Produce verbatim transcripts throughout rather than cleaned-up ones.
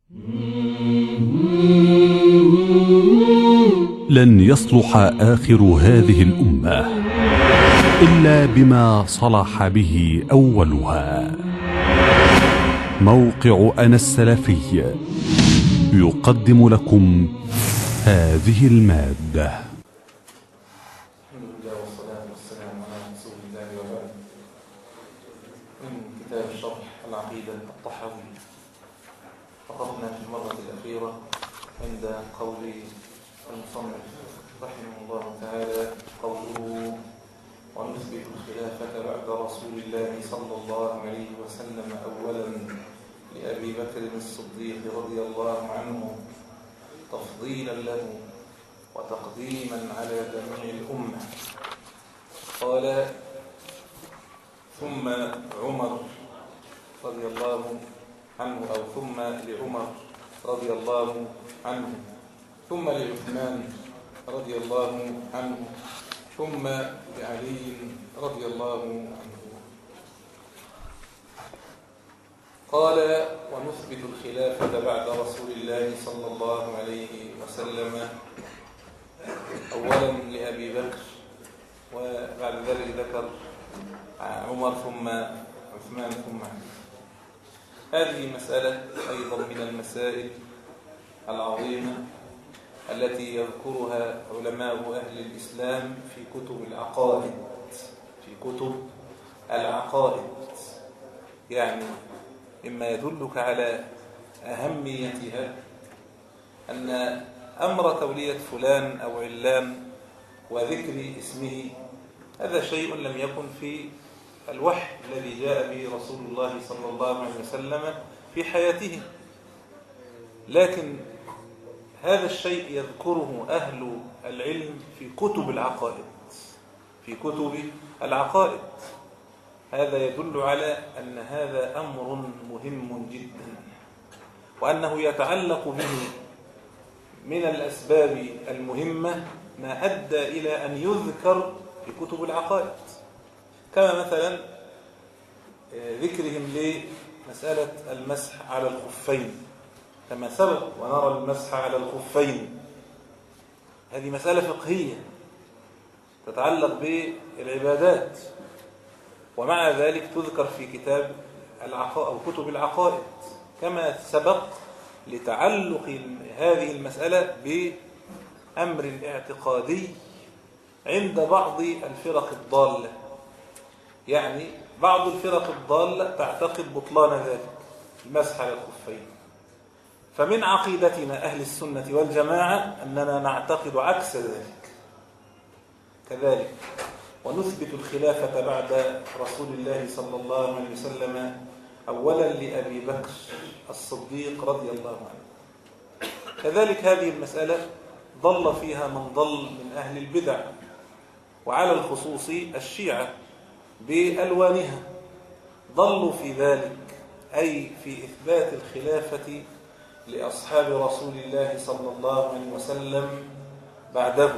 لن يصلح آخر هذه الأمة إلا بما صلح به أولها. موقع أنا السلفي يقدم لكم هذه المادة. الحمد لله والصلاة والسلام على رسول الله وبعد. من كتاب شرح العقيدة الطحاوي. وقفنا في المرة الأخيرة عند قول المصنف رحمه الله تعالى قوله: ونثبت الخلافة بعد رسول الله صلى الله عليه وسلم أولا لأبي بكر الصديق رضي الله عنه تفضيلا له وتقديما على جميع الأمة. قال: ثم عمر رضي الله عنه أو ثم لعمر رضي الله عنه ثم لعثمان رضي الله عنه ثم لعلي رضي الله عنه. قال: ونثبت الخلافة بعد رسول الله صلى الله عليه وسلم أولا لأبي بكر، وبعد ذلك ذكر عمر ثم عثمان ثم علي. هذه مسألة أيضا من المسائل العظيمة التي يذكرها علماء أهل الإسلام في كتب العقائد في كتب العقائد يعني مما يدلك على أهميتها أن أمر تولية فلان أو علان وذكر اسمه هذا شيء لم يكن في الوحي الذي جاء به رسول الله صلى الله عليه وسلم في حياته، لكن هذا الشيء يذكره أهل العلم في كتب العقائد في كتب العقائد هذا يدل على أن هذا أمر مهم جدا، وأنه يتعلق به من الأسباب المهمة ما أدى إلى أن يذكر في كتب العقائد، كما مثلا ذكرهم لمسألة المسح على الخفين كما سبق، ونرى المسح على الخفين. هذه مسألة فقهية تتعلق بالعبادات، ومع ذلك تذكر في كتاب العقائد أو كتب العقائد كما سبق، لتعلق هذه المسألة بأمر اعتقادي عند بعض الفرق الضالة. يعني بعض الفرق الضالة تعتقد بطلان ذلك المسح على الخفين، فمن عقيدتنا أهل السنة والجماعة أننا نعتقد عكس ذلك كذلك. ونثبت الخلافة بعد رسول الله صلى الله عليه وسلم أولا لأبي بكر الصديق رضي الله عنه. كذلك هذه المسألة ضل فيها من ضل من أهل البدع، وعلى الخصوص الشيعة بألوانها ضلوا في ذلك، أي في إثبات الخلافة لأصحاب رسول الله صلى الله عليه وسلم بعده.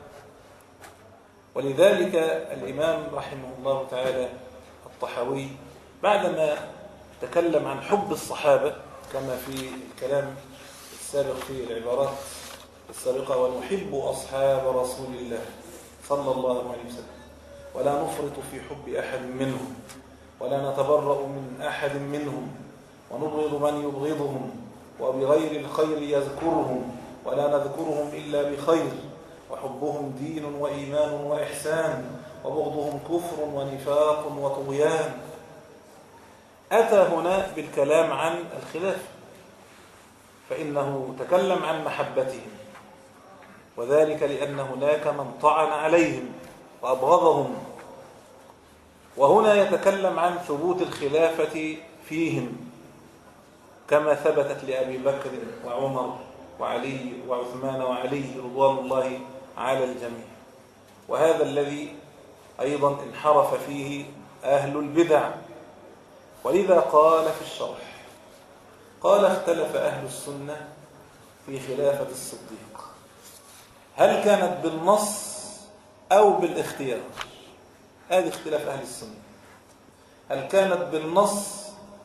ولذلك الإمام رحمه الله تعالى الطحاوي بعدما تكلم عن حب الصحابة كما في الكلام السابق في العبارات السابقة: ونحب أصحاب رسول الله صلى الله عليه وسلم ولا نفرط في حب أحد منهم ولا نتبرأ من أحد منهم ونبغض من يبغضهم وبغير الخير يذكرهم ولا نذكرهم إلا بخير وحبهم دين وإيمان وإحسان وبغضهم كفر ونفاق وطغيان. أتى هنا بالكلام عن الخلافة، فإنه تكلم عن محبتهم، وذلك لأن هناك من طعن عليهم وأبغضهم، وهنا يتكلم عن ثبوت الخلافة فيهم كما ثبتت لأبي بكر وعمر وعلي وعثمان وعلي رضوان الله على الجميع. وهذا الذي أيضا انحرف فيه أهل البدع. ولذا قال في الشرح: قال: اختلف أهل السنة في خلافة الصديق، هل كانت بالنص أو بالاختيار؟ هذه اختلاف أهل السنة، هل كانت بالنص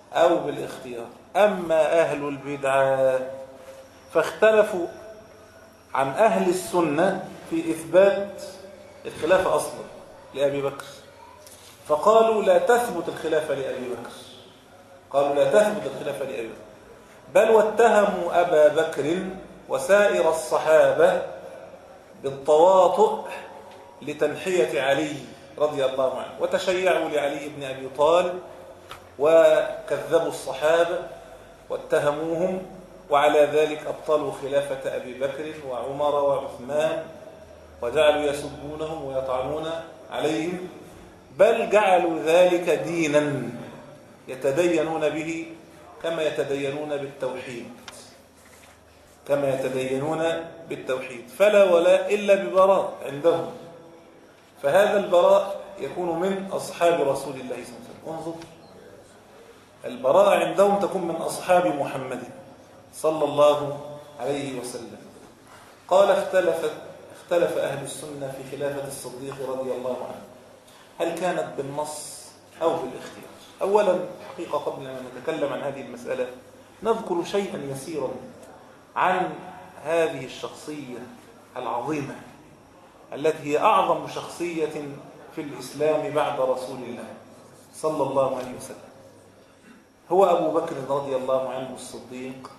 أو بالاختيار. أما أهل البدعة فاختلفوا عن أهل السنة في إثبات الخلافة أصلا لأبي بكر، فقالوا لا تثبت الخلافة لأبي بكر، قالوا لا تثبت الخلافة لأبي بكر، بل واتهموا أبا بكر وسائر الصحابة بالتواطؤ لتنحية علي رضي الله عنه، وتشيعوا لعلي بن أبي طالب وكذبوا الصحابة واتهموهم، وعلى ذلك أبطلوا خلافة أبي بكر وعمر وعثمان وجعلوا يسبونهم ويطعنون عليهم، بل جعلوا ذلك دينا يتدينون به كما يتدينون بالتوحيد كما يتدينون بالتوحيد فلا ولاء إلا ببراء عندهم. فهذا البراء يكون من أصحاب رسول الله صلى الله عليه وسلم. انظر، البراء عندهم تكون من أصحاب محمد صلى الله عليه وسلم. قال اختلف اختلف أهل السنة في خلافة الصديق رضي الله عنه، هل كانت بالنص أو بالاختيار؟ أولا حقيقة قبل أن نتكلم عن هذه المسألة نذكر شيئا يسيرا عن هذه الشخصية العظيمة التي هي أعظم شخصية في الإسلام بعد رسول الله صلى الله عليه وسلم. هو أبو بكر رضي الله عنه الصديق،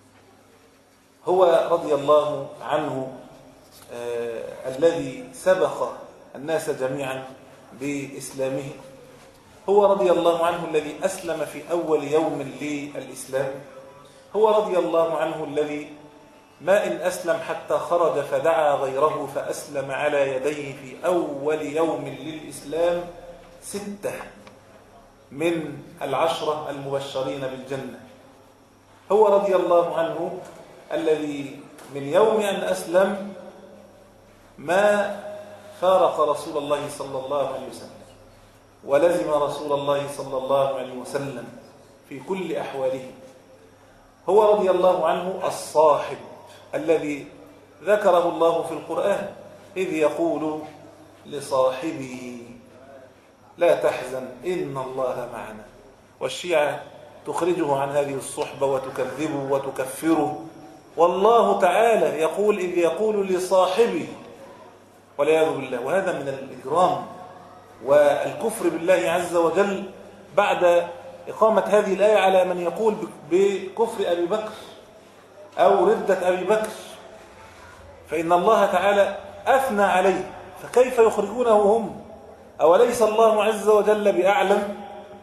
هو رضي الله عنه آه الذي سبق الناس جميعا بإسلامه، هو رضي الله عنه الذي أسلم في أول يوم للإسلام، هو رضي الله عنه الذي ما إن أسلم حتى خرج فدعا غيره فأسلم على يديه في أول يوم للإسلام ستة من العشرة المبشرين بالجنة. هو رضي الله عنه الذي من يوم أن أسلم ما فارق رسول الله صلى الله عليه وسلم ولزم رسول الله صلى الله عليه وسلم في كل أحواله. هو رضي الله عنه الصاحب الذي ذكره الله في القرآن إذ يقول لصاحبه لا تحزن إن الله معنا، والشيعة تخرجه عن هذه الصحبة وتكذبه وتكفره، والله تعالى يقول إذ يقول لصاحبه والعياذ بالله. وهذا من الإجرام والكفر بالله عز وجل بعد إقامة هذه الآية على من يقول بكفر أبي بكر أو ردة أبي بكر، فإن الله تعالى أثنى عليه، فكيف يخرجونه هم؟ أوليس الله عز وجل بأعلم؟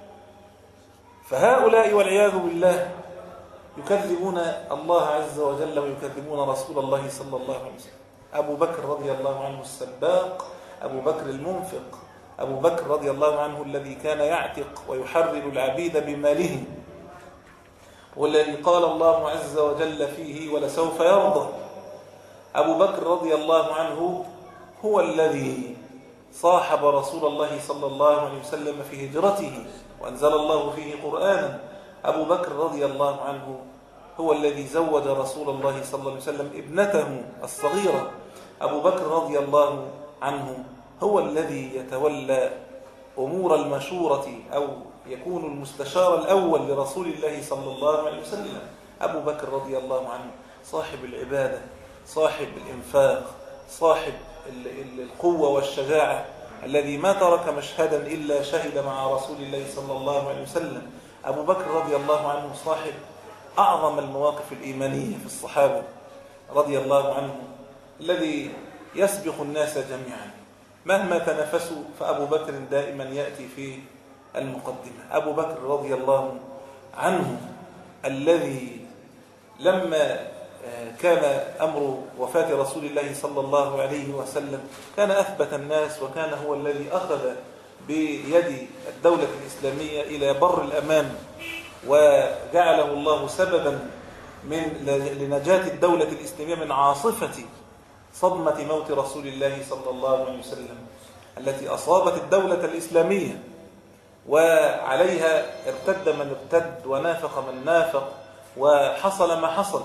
فهؤلاء والعياذ بالله يكذبون الله عز وجل ويكذبون رسول الله صلى الله عليه وسلم. أبو بكر رضي الله عنه السباق، أبو بكر المنفق، أبو بكر رضي الله عنه الذي كان يعتق ويحرر العبيد بماله، والذي قال الله عز وجل فيه ولسوف يرضى. أبو بكر رضي الله عنه هو الذي صاحب رسول الله صلى الله عليه وسلم في هجرته وأنزل الله فيه قرآنا. أبو بكر رضي الله عنه هو الذي زوج رسول الله صلى الله عليه وسلم ابنته الصغيرة. أبو بكر رضي الله عنه هو الذي يتولى أمور المشورة أو يكون المستشار الأول لرسول الله صلى الله عليه وسلم. أبو بكر رضي الله عنه صاحب العبادة، صاحب الإنفاق، صاحب القوة والشجاعة، الذي ما ترك مشهدا إلا شهد مع رسول الله صلى الله عليه وسلم. أبو بكر رضي الله عنه صاحب أعظم المواقف الإيمانية في الصحابة رضي الله عنه، الذي يسبق الناس جميعا مهما تنافسوا، فأبو بكر دائما يأتي في المقدمة. أبو بكر رضي الله عنه الذي لما كان أمر وفاة رسول الله صلى الله عليه وسلم كان أثبت الناس، وكان هو الذي أخذ بيد الدولة الإسلامية إلى بر الأمان، وجعله الله سببا من لنجاة الدولة الإسلامية من عاصفة صدمة موت رسول الله صلى الله عليه وسلم التي أصابت الدولة الإسلامية، وعليها ارتد من ارتد ونافق من نافق وحصل ما حصل.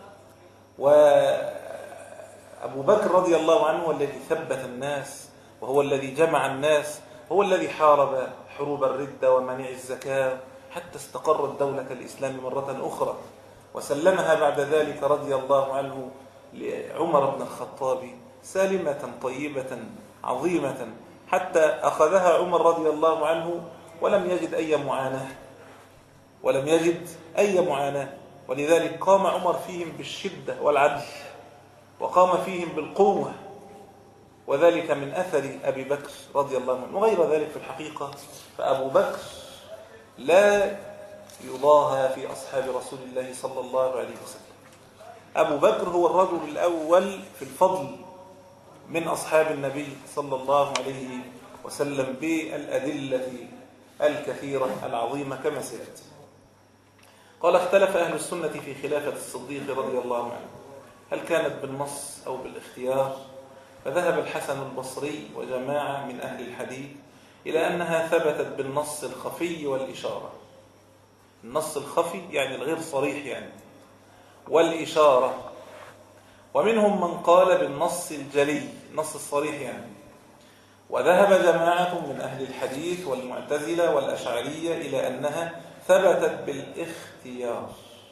وأبو بكر رضي الله عنه هو الذي ثبت الناس، وهو الذي جمع الناس، هو الذي حارب حروب الردة ومنع الزكاة حتى استقرت دولة الإسلام مرة أخرى، وسلمها بعد ذلك رضي الله عنه لعمر بن الخطاب سالمة طيبة عظيمة، حتى أخذها عمر رضي الله عنه ولم يجد أي معاناة ولم يجد أي معاناة ولذلك قام عمر فيهم بالشدة والعدل، وقام فيهم بالقوة، وذلك من أثر أبي بكر رضي الله عنه. وغير ذلك في الحقيقة فأبو بكر لا يضاهى في أصحاب رسول الله صلى الله عليه وسلم. أبو بكر هو الرجل الأول في الفضل من أصحاب النبي صلى الله عليه وسلم بالأدلة الكثيرة العظيمة كما سيأتي. قال: اختلف أهل السنة في خلافة الصديق رضي الله عنه، هل كانت بالنص أو بالاختيار؟ فذهب الحسن البصري وجماعة من أهل الحديث إلى أنها ثبتت بالنص الخفي والإشارة. النص الخفي يعني الغير صريح يعني، والإشارة. ومنهم من قال بالنص الجلي، النص الصريح يعني. وذهب جماعة من أهل الحديث والمعتزلة والأشعرية إلى أنها ثبتت بالاختيار.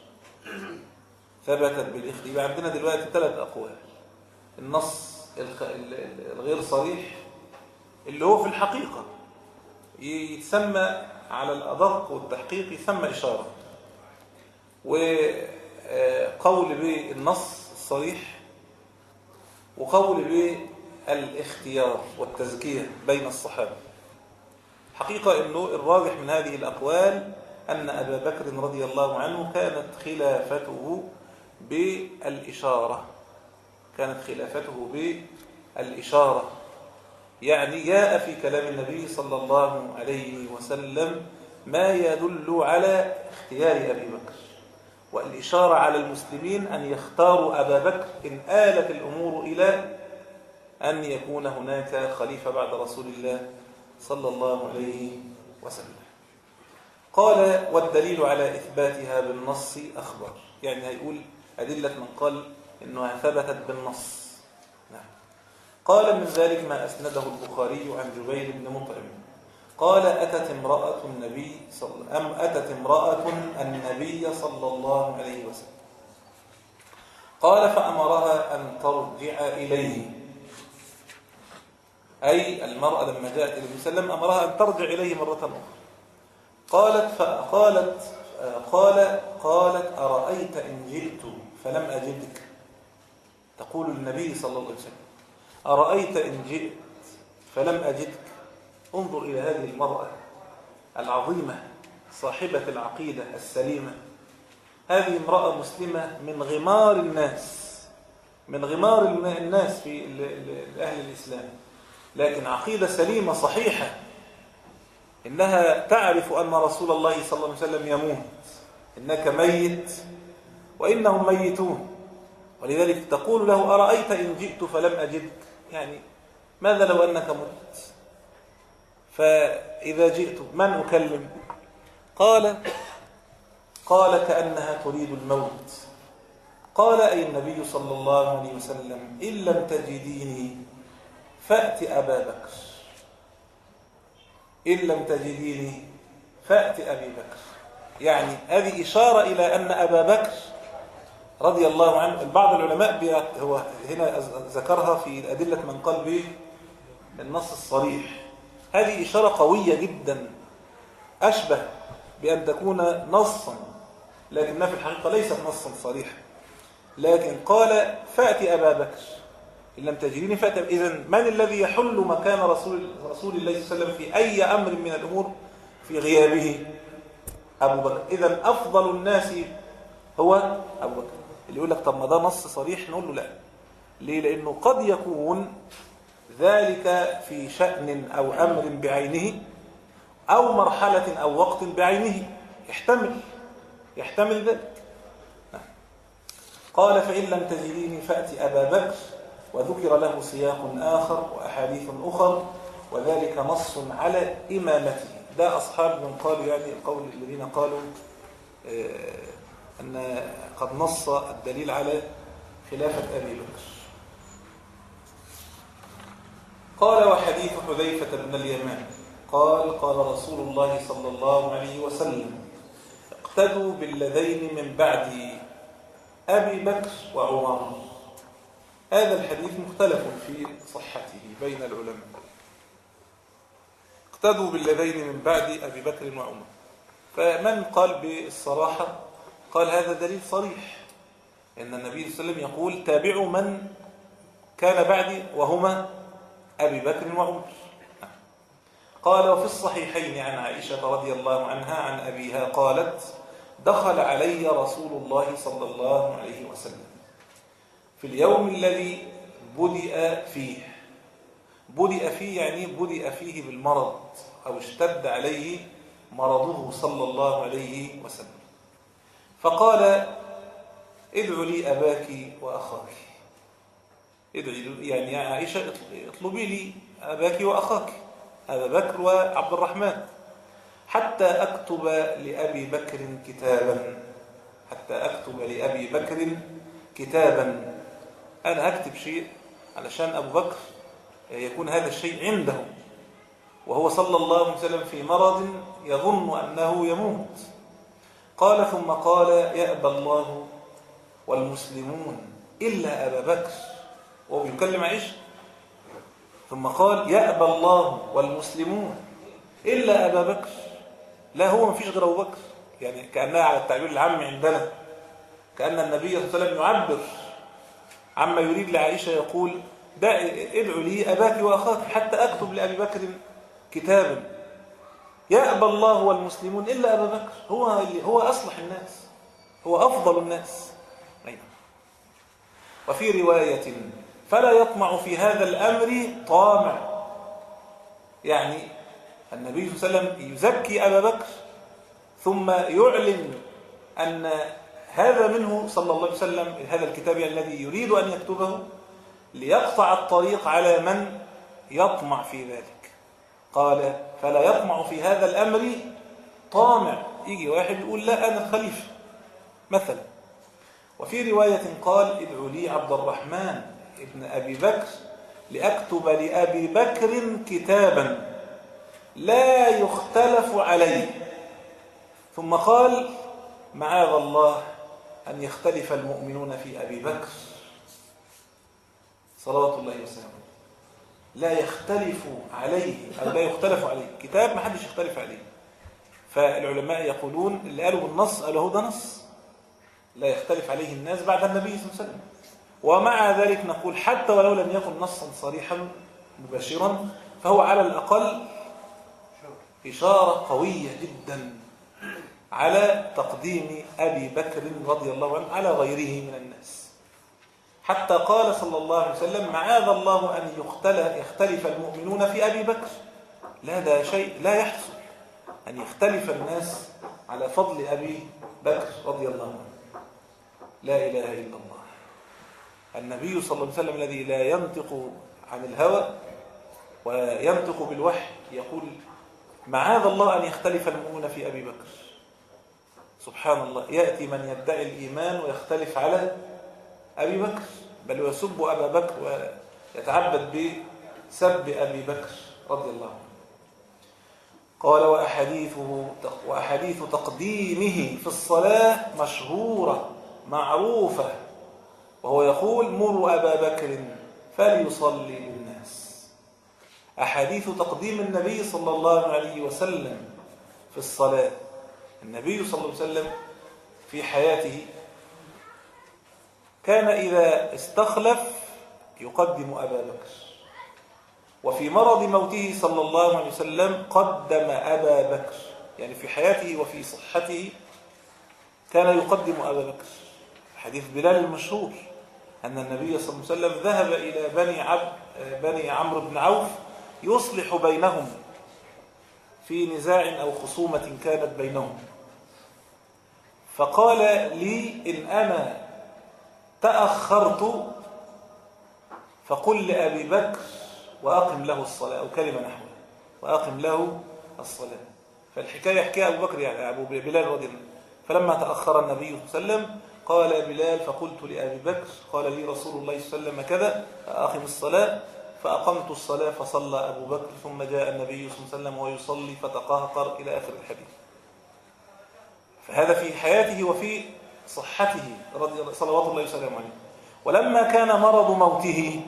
ثبتت بالاختيار. عندنا دلوقتي ثلاث أقوال: النص الغير صريح اللي هو في الحقيقة يتسمى على الأدق والتحقيق يسمى إشارة، وقول بالنص الصريح، وقول بالاختيار والتزكية بين الصحابة. حقيقة أنه الراجح من هذه الأقوال أن أبا بكر رضي الله عنه كانت خلافته بالإشارة، كانت خلافته بالإشارة، يعني جاء في كلام النبي صلى الله عليه وسلم ما يدل على اختيار أبي بكر، والإشارة على المسلمين أن يختاروا أبا بكر إن آلت الأمور إلى أن يكون هناك خليفة بعد رسول الله صلى الله عليه وسلم. قال: والدليل على إثباتها بالنص أخبر، يعني هيقول أدلة من قال إنها ثبتت بالنص. نعم. قال: من ذلك ما أسنده البخاري عن جبير بن مطعم قال: أتت امرأة النبي صلى أم أتت امرأة النبي صلى الله عليه وسلم، قال: فأمرها أن ترجع إليه، أي المرأة لما جاءت إلى النبي صلى الله عليه وسلم أمرها أن ترجع إليه مرة أخرى. قالت فقالت قال قالت: أرأيت إن جئت فلم أجدك؟ تقول النبي صلى الله عليه وسلم: أرأيت إن جئت فلم أجدك. انظر إلى هذه المرأة العظيمة صاحبة العقيدة السليمة. هذه امرأة مسلمة من غمار الناس، من غمار الناس في أهل الإسلام، لكن عقيدة سليمة صحيحة. إنها تعرف أن رسول الله صلى الله عليه وسلم يموت، إنك ميت وإنهم ميتون، ولذلك تقول له: أرأيت إن جئت فلم أجدك، يعني ماذا لو أنك مت؟ فإذا جئت من أكلم؟ قال قال كأنها تريد الموت. قال: أي النبي صلى الله عليه وسلم: إن لم تجديني فأت أبا بكر، إن لم تجديني فأت أبي بكر. يعني هذه إشارة إلى أن أبا بكر رضي الله عنه، بعض العلماء هو هنا ذكرها في أدلة من قال به النص الصريح، هذه إشارة قوية جدا أشبه بأن تكون نصا، لكنها في الحقيقة ليست نصا صريحا، لكن قال: فأتي أبا بكر إن لم تجديني فأتي. إذن من الذي يحل مكان رسول, رسول الله صلى الله عليه وسلم في أي أمر من الأمور في غيابه؟ أبو بكر. إذن أفضل الناس هو أبو بكر. اللي يقول لك طب ما ده نص صريح، نقول له لا. ليه؟ لأنه قد يكون ذلك في شأن أو أمر بعينه أو مرحلة أو وقت بعينه، يحتمل يحتمل ذلك. قال: فإن لم تجديني فأتي أبا بكر. وذكر له سياق آخر وأحاديث أخر، وذلك نص على إمامته. ده أصحاب من قالوا، يعني القول الذين قالوا أن قد نص الدليل على خلافة أبي بكر. قال: وحديث حذيفة بن اليمان قال: قال رسول الله صلى الله عليه وسلم: اقتدوا بالذين من بعد أبي بكر وعمر. هذا الحديث مختلف في صحته بين العلماء. اقتدوا بالذين من بعد أبي بكر وعمر. فمن قال بالصراحة قال هذا دليل صريح إن النبي صلى الله عليه وسلم يقول تابعوا من كان بعدي وهما أبي بكر وعمر. قال وفي الصحيحين عن عائشة رضي الله عنها عن أبيها قالت دخل علي رسول الله صلى الله عليه وسلم في اليوم الذي بدأ فيه. بدأ فيه يعني بدأ فيه بالمرض أو اشتد عليه مرضه صلى الله عليه وسلم. فقال ادعوا لي أباك وأخاك. ادعي يعني يا عائشة اطلبي لي أباك وأخاك أبا بكر وعبد الرحمن حتى أكتب لأبي بكر كتابا. حتى أكتب لأبي بكر كتابا. أنا أكتب شيء علشان أبو بكر يكون هذا الشيء عنده وهو صلى الله عليه وسلم في مرض يظن أنه يموت. قال ثم قال يأبى الله والمسلمون إلا أبا بكر. وهو بيكلم عائشة. ثم قال يأبى الله والمسلمون إلا أبا بكر. لا هو ما فيش غير أبو بكر. يعني كأنها على التعبير العام عندنا كأن النبي صلى الله عليه وسلم يعبر عما يريد لعائشة يقول ادعوا لي أباك وأخاك حتى أكتب لأبي بكر كتابا. يأبى الله والمسلمون إلا أبا بكر. هو هو أصلح الناس هو أفضل الناس. وفي رواية فلا يطمع في هذا الأمر طامع. يعني النبي صلى الله عليه وسلم يزكي أبا بكر ثم يعلن أن هذا منه صلى الله عليه وسلم هذا الكتاب الذي يريد أن يكتبه ليقطع الطريق على من يطمع في ذلك. قال فلا يطمع في هذا الأمر طامع. يجي واحد يقول لا أنا الخليفة مثلا. وفي رواية قال ادعوا لي عبد الرحمن ابن أبي بكر لأكتب لأبي بكر كتابا لا يختلف عليه. ثم قال معاذ الله أن يختلف المؤمنون في أبي بكر صلوات الله وسلامه. لا يختلف عليه أو لا يختلف عليه كتاب ما حدش يختلف عليه. فالعلماء يقولون اللي قالوا بالنص قالوا ده نص لا يختلف عليه الناس بعد النبي صلى الله عليه وسلم. ومع ذلك نقول حتى ولو لم يكن نصا صريحا مباشرا فهو على الأقل إشارة قوية جدا على تقديم أبي بكر رضي الله عنه على غيره من الناس. حتى قال صلى الله عليه وسلم معاذ الله أن يختلف المؤمنون في أبي بكر. لا ده شيء لا يحصل أن يختلف الناس على فضل أبي بكر رضي الله عنه. لا إله إلا الله. النبي صلى الله عليه وسلم الذي لا ينطق عن الهوى وينطق بالوحي يقول معاذ الله أن يختلف المؤمنون في أبي بكر. سبحان الله. يأتي من يدعي الإيمان ويختلف على أبي بكر بل ويسب أبا بكر ويتعبد بسب أبي بكر رضي الله عنه. قال وأحاديثه وأحاديث تقديمه في الصلاة مشهورة معروفة. وهو يقول مروا أبا بكر فليصلي للناس. أحاديث تقديم النبي صلى الله عليه وسلم في الصلاة. النبي صلى الله عليه وسلم في حياته كان إذا استخلف يقدم أبا بكر. وفي مرض موته صلى الله عليه وسلم قدم أبا بكر. يعني في حياته وفي صحته كان يقدم أبا بكر. حديث بلال المشهور أن النبي صلى الله عليه وسلم ذهب إلى بني عبد بني عمرو بن عوف يصلح بينهم في نزاع أو خصومة كانت بينهم. فقال لي إن أنا تأخرت فقل لأبي بكر وأقم له الصلاة أو كلمة نحوها وأقم له الصلاة. فالحكاية يحكيها أبو بكر يعني أبو بلال رضي الله عنه. فلما تأخر النبي صلى الله عليه وسلم قال بلال فقلت لأبي بكر قال لي رسول الله صلى الله عليه وسلم كذا فأقم الصلاة فأقمت الصلاة فصلى أبو بكر ثم جاء النبي صلى الله عليه وسلم ويصلي فتقهقر إلى آخر الحديث. فهذا في حياته وفي صحته رضي صلوات الله وسلامه عليه. ولما كان مرض موته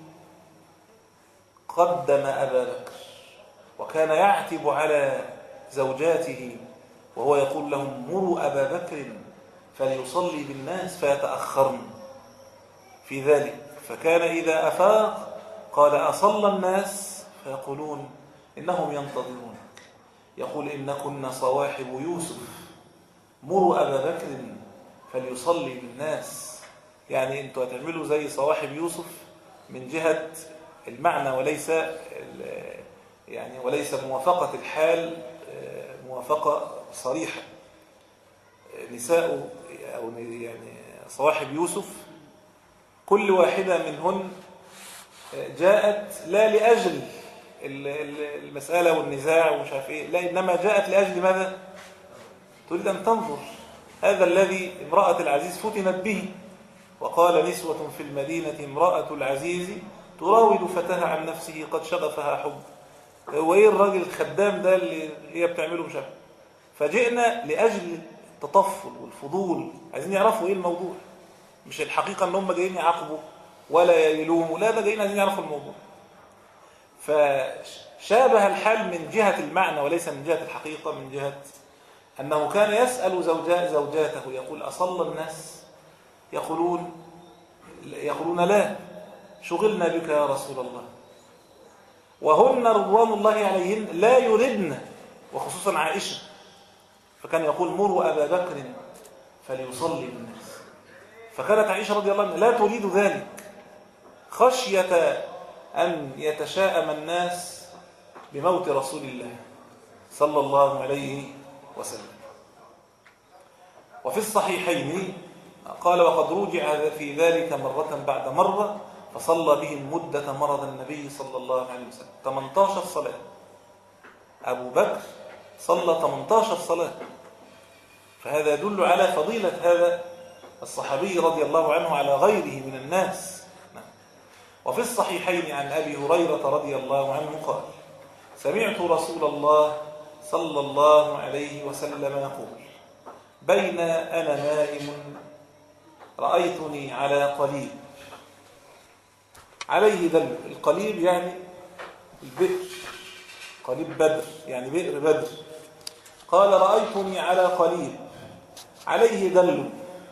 قدم أبا بكر، وكان يعتب على زوجاته وهو يقول لهم مروا أبا بكر فليصلي بالناس فيتأخرن في ذلك. فكان إذا أفاق قال أصلى الناس فيقولون إنهم ينتظرون، يقول إنكن صواحب يوسف مروا أبا بكر فليصلي بالناس، يعني أنتوا هتعملوا زي صواحب يوسف من جهة المعنى وليس يعني وليس موافقة الحال موافقة صريحة. نساء أو يعني صواحب يوسف كل واحدة منهن جاءت لا لأجل المسألة والنزاع ومش عارف إيه، لا، إنما جاءت لأجل ماذا؟ تريد أن تنظر. هذا الذي امرأة العزيز فتنت به، وقال نسوة في المدينة امرأة العزيز تراود فتاها عن نفسه قد شغفها حب. هو ايه الراجل الخدام ده اللي هي بتعمله مش عارف. فجئنا لاجل التطفل والفضول، عايزين يعرفوا ايه الموضوع، مش الحقيقه ان هم جايين يعاقبوا ولا يلوموا، لا، ده جايين عايزين يعرفوا الموضوع. فشابه الحال من جهه المعنى وليس من جهه الحقيقه، من جهه انه كان يسال زوجات زوجاته يقول اصلى الناس؟ يقولون يقولون لا، شغلنا بك يا رسول الله. وهن رضوان الله عليهن لا يردن، وخصوصا عائشة، فكان يقول مروا أبا بكر فليصلي بالناس. فكانت عائشة رضي الله عنها لا تريد ذلك خشية أن يتشاءم الناس بموت رسول الله صلى الله عليه وسلم. وفي الصحيحين قال وقد رجع في ذلك مرة بعد مرة فصلى بهم مدة مرض النبي صلى الله عليه وسلم ثمانية عشر صلاة. أبو بكر صلى ثمانية عشر صلاة، فهذا يدل على فضيلة هذا الصحابي رضي الله عنه على غيره من الناس. وفي الصحيحين عن أبي هريرة رضي الله عنه قال سمعت رسول الله صلى الله عليه وسلم يقول بين أنا نائم رأيتني على قليب عليه دلو. القليب يعني البئر، قليب بدر يعني بئر بدر. قال رأيتني على قليب عليه دلو.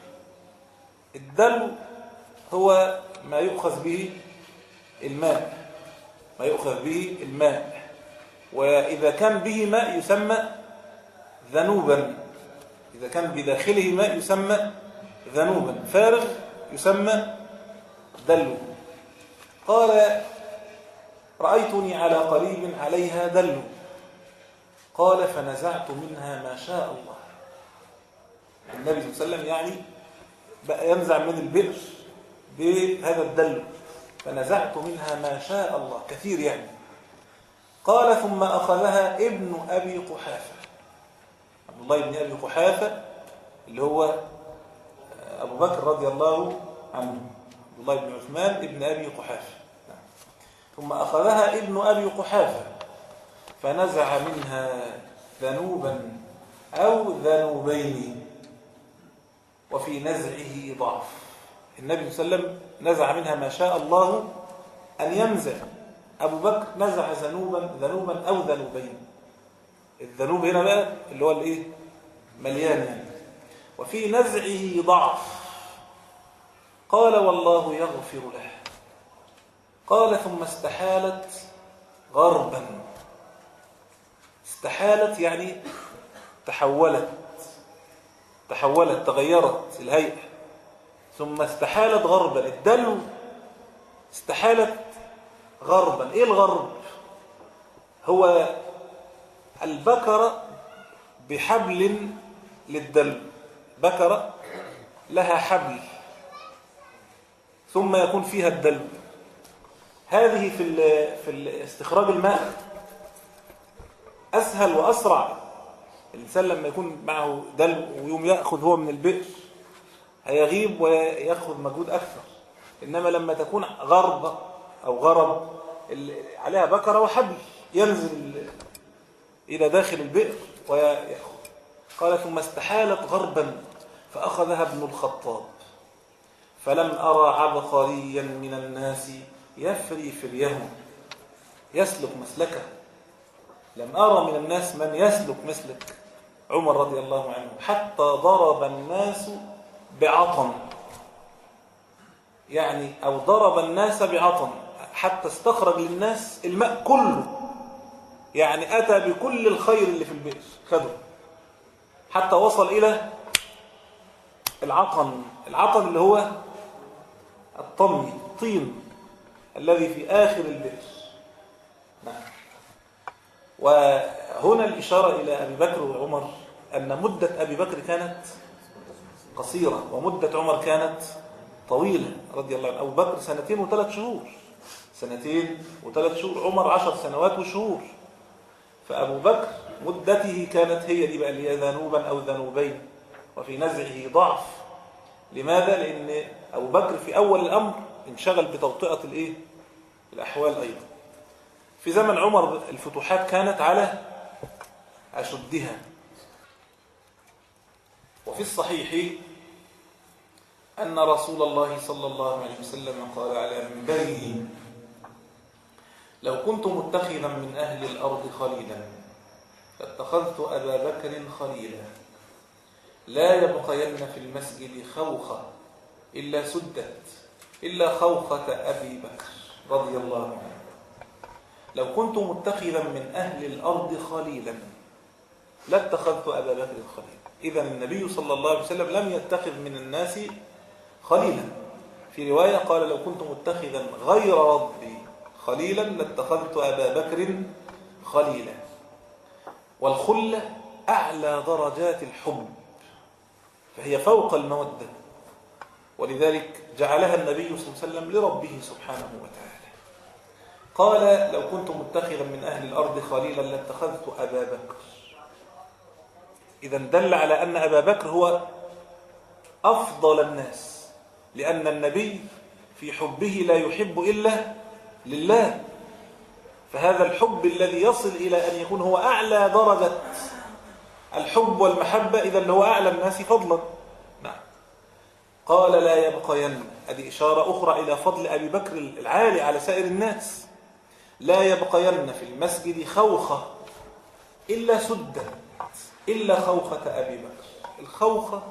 الدلو هو ما يؤخذ به الماء، ما يؤخذ به الماء، وإذا كان به ماء يسمى ذنوبا، إذا كان بداخله ماء يسمى ذنوبا، فارغ يسمى دلو. قال رأيتني على قليب عليها دلو. قال فنزعت منها ما شاء الله. النبي صلى الله عليه وسلم يعني بقى ينزع من البئر بهذا الدلو، فنزعت منها ما شاء الله، كثير يعني. قال ثم أخذها ابن أبي قحافة، عبد الله بن أبي قحافة اللي هو أبو بكر رضي الله عنه، عبد الله بن عثمان ابن أبي قحافة. ثم أخذها ابن أبي قحافة فنزع منها ذنوبا أو ذنوبين، وفي نزعه ضعف. النبي صلى الله عليه وسلم نزع منها ما شاء الله أن ينزع، أبو بكر نزع ذنوبا ذنوبا أو ذنوبين. الذنوب هنا بقى اللي هو الإيه؟ مليان يعني. وفي نزعه ضعف. قال والله يغفر له. قال ثم استحالت غربا. استحالت يعني تحولت تحولت تغيرت الهيئة. ثم استحالت غربا. الدلو استحالت غربا. ايه الغرب؟ هو البكرة بحبل للدلو، بكرة لها حبل ثم يكون فيها الدلو. هذه في في استخراج الماء أسهل وأسرع. الإنسان لما يكون معه دلو ويوم يأخذ هو من البئر هيغيب ويأخذ مجهود أكثر. إنما لما تكون غربة أو غرب عليها بكرة وحبل ينزل إلى داخل البئر ويأخذ. قال ثم استحالت غربا فأخذها ابن الخطاب فلم أرى عبقريا من الناس يفري فريه يسلك مسلكه. لم أرى من الناس من يسلك مسلك عمر رضي الله عنه، حتى ضرب الناس بعطن، يعني أو ضرب الناس بعطن حتى استخرج للناس الماء كله، يعني أتى بكل الخير اللي في البئر خده حتى وصل إلى العطن. العطن اللي هو الطمي، الطين الذي في آخر البئر. نعم. وهنا الإشارة إلى أبي بكر وعمر أن مدة أبي بكر كانت قصيرة ومدة عمر كانت طويلة رضي الله عنه. أبو بكر سنتين وثلاث شهور، سنتين وثلاث شهور، عمر عشر سنوات وشهور. فأبو بكر مدته كانت هي دي بقى اللي هي ذنوبا أو ذنوبين، وفي نزعه ضعف. لماذا؟ لأن أبو بكر في أول الأمر انشغل بتوطئة الإيه؟ الأحوال أيضا. في زمن عمر الفتوحات كانت على أشدها. وفي الصحيح أن رسول الله صلى الله عليه وسلم قال على منبره: لو كنت متخذا من أهل الأرض خليلا لاتخذت أبا بكر خليلا، لا يبقين في المسجد خوخة إلا سدت إلا خوخة أبي بكر رضي الله عنه. لو كنت متخذا من أهل الأرض خليلا لاتخذت أبا بكر خليلا. إذن النبي صلى الله عليه وسلم لم يتخذ من الناس خليلا. في رواية قال: لو كنت متخذا غير ربي خليلا لاتخذت أبا بكر خليلا. والخلة أعلى درجات الحب، فهي فوق المودة، ولذلك جعلها النبي صلى الله عليه وسلم لربه سبحانه وتعالى. قال: لو كنت متخذا من أهل الأرض خليلا لاتخذت أبا بكر. إذن دل على أن أبا بكر هو أفضل الناس، لأن النبي في حبه لا يحب إلا لله، فهذا الحب الذي يصل إلى أن يكون هو أعلى درجة الحب والمحبة، إذن هو أعلى الناس فضلا. نعم. قال: لا يبقين، هذه إشارة أخرى إلى فضل أبي بكر العالي على سائر الناس. لا يبقين في المسجد خوخة إلا سدة إلا خوخة أبي بكر. الخوخة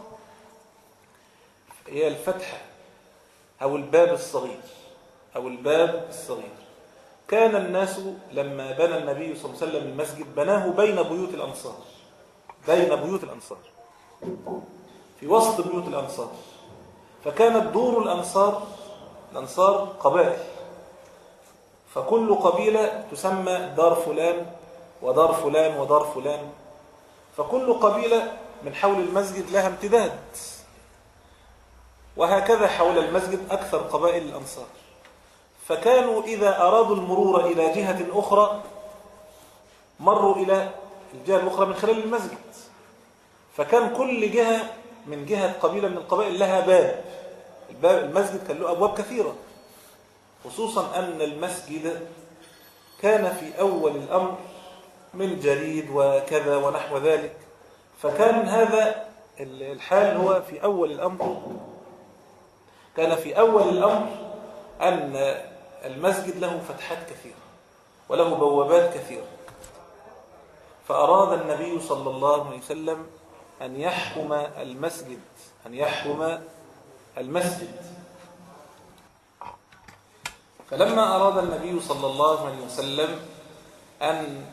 هي الفتحة أو الباب الصغير أو الباب الصغير. كان الناس لما بنى النبي صلى الله عليه وسلم المسجد بناه بين بيوت الأنصار، بين بيوت الأنصار، في وسط بيوت الأنصار. فكانت دور الأنصار، الأنصار قبائل، فكل قبيلة تسمى دار فلان ودار فلان ودار فلان، فكل قبيلة من حول المسجد لها امتداد، وهكذا حول المسجد أكثر قبائل الأنصار. فكانوا إذا أرادوا المرور إلى جهة أخرى مروا إلى الجهة الأخرى من خلال المسجد. فكان كل جهة من جهة قبيلة من القبائل لها باب. الباب المسجد كان له أبواب كثيرة، خصوصا أن المسجد كان في أول الأمر من جريد وكذا ونحو ذلك. فكان هذا الحال هو في أول الأمر، كان في أول الأمر أن المسجد له فتحات كثيرة وله بوابات كثيرة. فأراد النبي صلى الله عليه وسلم أن يحكم المسجد أن يحكم المسجد فلما أراد النبي صلى الله عليه وسلم أن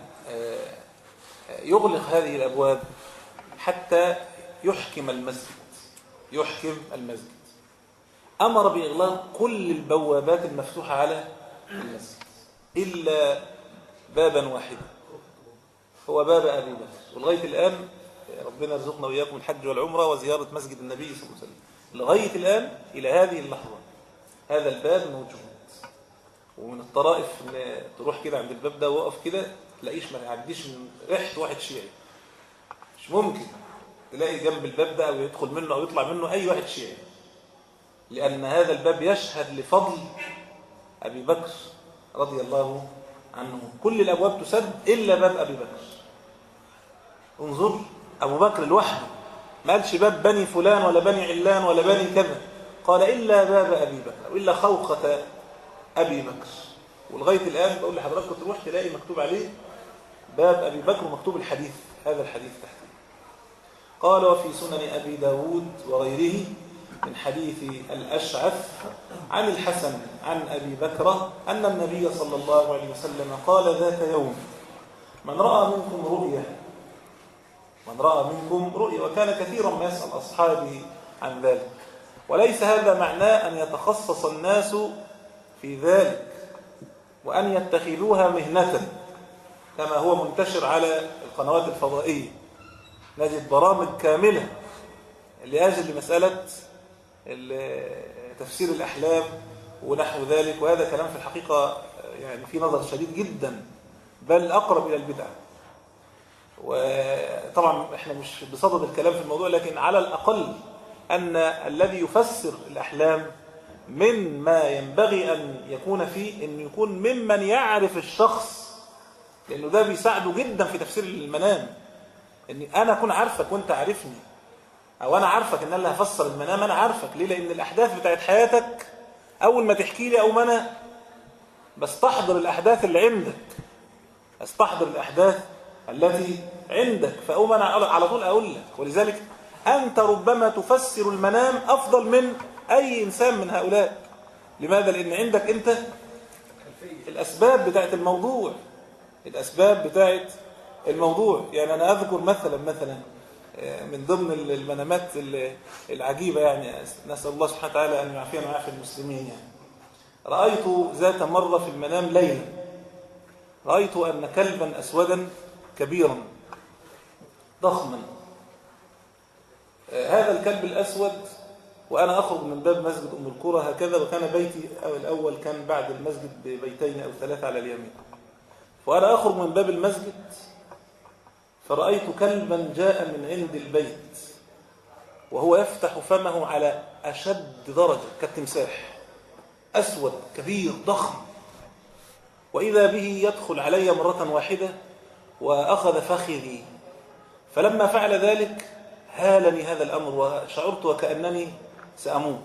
يغلق هذه الأبواب حتى يحكم المسجد يحكم المسجد أمر بإغلاق كل البوابات المفتوحة على المسجد إلا بابا واحدا، هو باب أبي بكر. ولغاية الآن ربنا يرزقنا وإياكم الحج والعمرة وزيارة مسجد النبي صلى الله عليه وسلم. لغاية الآن إلى هذه اللحظة هذا الباب موجود. ومن الطرائف إن تروح كده عند الباب ده وقف كده تلاقيش ما يعديش من ريحة واحد شيعي، مش ممكن تلاقي جنب الباب ده أو يدخل منه أو يطلع منه أي واحد شيعي، لأن هذا الباب يشهد لفضل أبي بكر رضي الله عنه. كل الأبواب تسد إلا باب أبي بكر. انظر أبو بكر لوحده، ما قالش باب بني فلان ولا بني علان ولا بني كذا، قال إلا باب أبي بكر، إلا خوخة أبي بكر. ولغاية الآن بقول لحضراتكم تروح تلاقي مكتوب عليه باب أبي بكر ومكتوب الحديث، هذا الحديث تحته. قال وفي سنن أبي داود وغيره من حديث الأشعث عن الحسن عن أبي بكر أن النبي صلى الله عليه وسلم قال ذات يوم: من رأى منكم رؤيا من رأى منكم رؤيا وكان كثيرا ما يسأل أصحابه عن ذلك، وليس هذا معناه أن يتخصص الناس في ذلك وأن يتخذوها مهنة كما هو منتشر على القنوات الفضائية. نجد برامج كاملة لأجل مسألة تفسير الأحلام ونحو ذلك، وهذا كلام في الحقيقة يعني في نظر شديد جدا، بل أقرب إلى البدعة. وطبعا احنا مش بصدد الكلام في الموضوع، لكن على الأقل أن الذي يفسر الأحلام من ما ينبغي أن يكون فيه أن يكون ممن يعرف الشخص، لأنه ده بيساعده جدا في تفسير المنام. أني أنا أكون عارفك وأنت عارفني، أو أنا عارفك أن أنا اللي هفسر المنام، أنا عارفك ليه؟ لأن الأحداث بتاعت حياتك أول ما تحكي لي أو ما أنا بستحضر الأحداث اللي عندك، أستحضر الأحداث التي عندك، فأقوم أنا على طول أقول لك. ولذلك أنت ربما تفسر المنام أفضل من أي إنسان من هؤلاء. لماذا؟ لأن عندك أنت الأسباب بتاعت الموضوع، الأسباب بتاعت الموضوع. يعني أنا أذكر مثلا مثلا من ضمن المنامات العجيبة، يعني نسأل الله سبحانه وتعالى أن يعافينا ويعافي المسلمين. يعني رأيت ذات مرة في المنام ليلا، رأيت أن كلبا أسودا كبيرا ضخما، هذا الكلب الأسود وأنا أخرج من باب مسجد أم القرى هكذا، وكان بيتي الأول كان بعد المسجد ببيتين أو ثلاثة على اليمين، وأنا أخرج من باب المسجد فرأيت كلبا جاء من عند البيت وهو يفتح فمه على أشد درجة كالتمساح، أسود كبير ضخم، وإذا به يدخل علي مرة واحدة وأخذ فخذي. فلما فعل ذلك هالني هذا الأمر وشعرت وكأنني سأموت،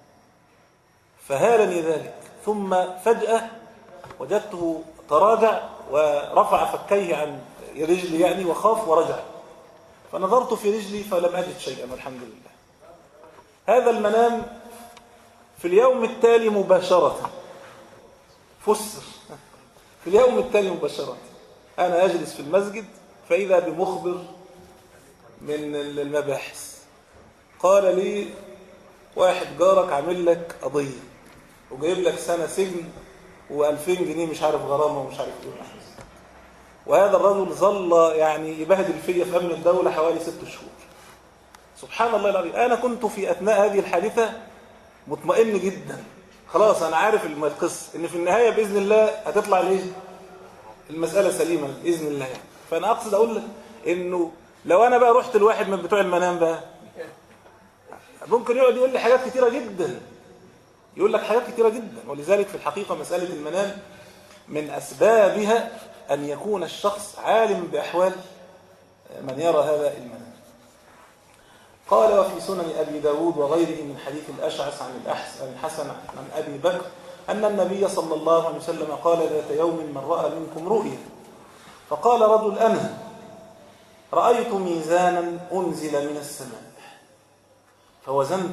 فهالني ذلك. ثم فجأة وجدته تراجع ورفع فكيه عن رجلي يعني وخاف ورجع، فنظرت في رجلي فلم أجد شيئا والحمد لله. هذا المنام في اليوم التالي مباشرة فسر، في اليوم التالي مباشرة أنا أجلس في المسجد فإذا بمخبر من المباحث قال لي: واحد جارك عامل لك قضية وجايب لك سنة سجن وألفين جنيه مش عارف غرامة ومش عارف ايه. وهذا الرجل ظل يعني يبهدل فيا في أمن الدولة حوالي ست شهور. سبحان الله العظيم، أنا كنت في أثناء هذه الحادثة مطمئن جدا، خلاص أنا عارف القصة إن في النهاية بإذن الله هتطلع ليه المسألة سليمة بإذن الله. فأنا أقصد أقول لك إنه لو أنا بقى رحت لواحد من بتوع المنام بقى ممكن يقعد يقول لي حاجات كتيرة جدا، يقول لك حاجات كتيرة جدا. ولذلك في الحقيقة مسألة المنام من أسبابها أن يكون الشخص عالم بأحوال من يرى هذا المنام. قال وفي سنن أبي داود وغيره من حديث الأشعث عن الحسن عن أبي بكر أن النبي صلى الله عليه وسلم قال ذات يوم: من رأى منكم رؤيا. فقال رجل: أنا رأيت ميزانا أنزل من السماء فوزنت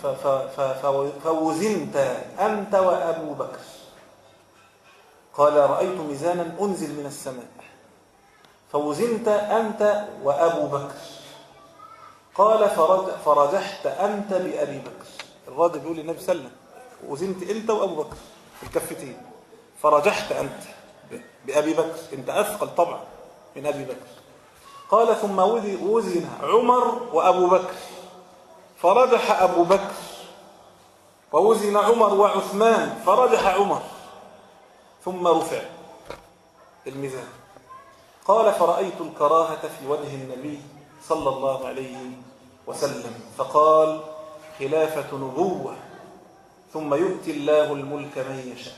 فوزنت أنت وأبو بكر. قال: رأيت ميزانا أنزل من السماء فوزنت أنت وأبو بكر. قال: فرجحت أنت بأبي بكر. الراجل بيقول للنبي صلى الله عليه وسلم: وزنت أنت وأبو بكر في الكفتين، فرجحت أنت بأبي بكر، أنت أثقل طبعا من أبي بكر. قال: ثم وزن عمر وأبو بكر فرجح أبو بكر، ووزن عمر وعثمان فرجح عمر، ثم رفع الميزان. قال: فرأيت الكراهة في وجه النبي صلى الله عليه وسلم فقال: خلافة نبوة ثم يؤتي الله الملك من يشاء.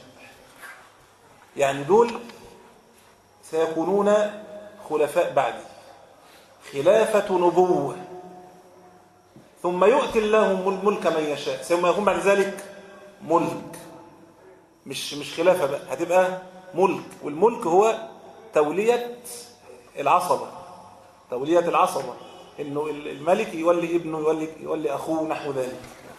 يعني دول سيكونون خلفاء بعدي، خلافة نبوة، ثم يؤتي الله الملك من يشاء، ثم يكون بعد ذلك ملك، مش مش خلافة بقى، هتبقى ملك. والملك هو تولية العصبة، تولية العصبة، إنه الملك يولي ابنه، يولي, يولي أخوه، نحو ذلك.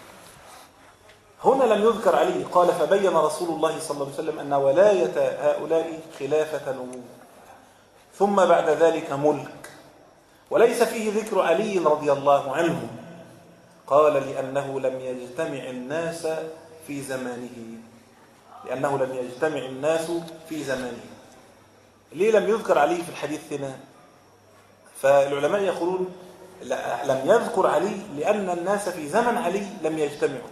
هنا لم يذكر علي، قال فبين رسول الله صلى الله عليه وسلم أن ولاية هؤلاء خلافة نبوة، ثم بعد ذلك ملك، وليس فيه ذكر علي رضي الله عنه. قال لأنه لم يجتمع الناس في زمانه، لأنه لم يجتمع الناس في زمانه. ليه لم يذكر علي في الحديث هنا؟ فالعلماء يقولون لم يذكر علي لأن الناس في زمن علي لم يجتمعوا،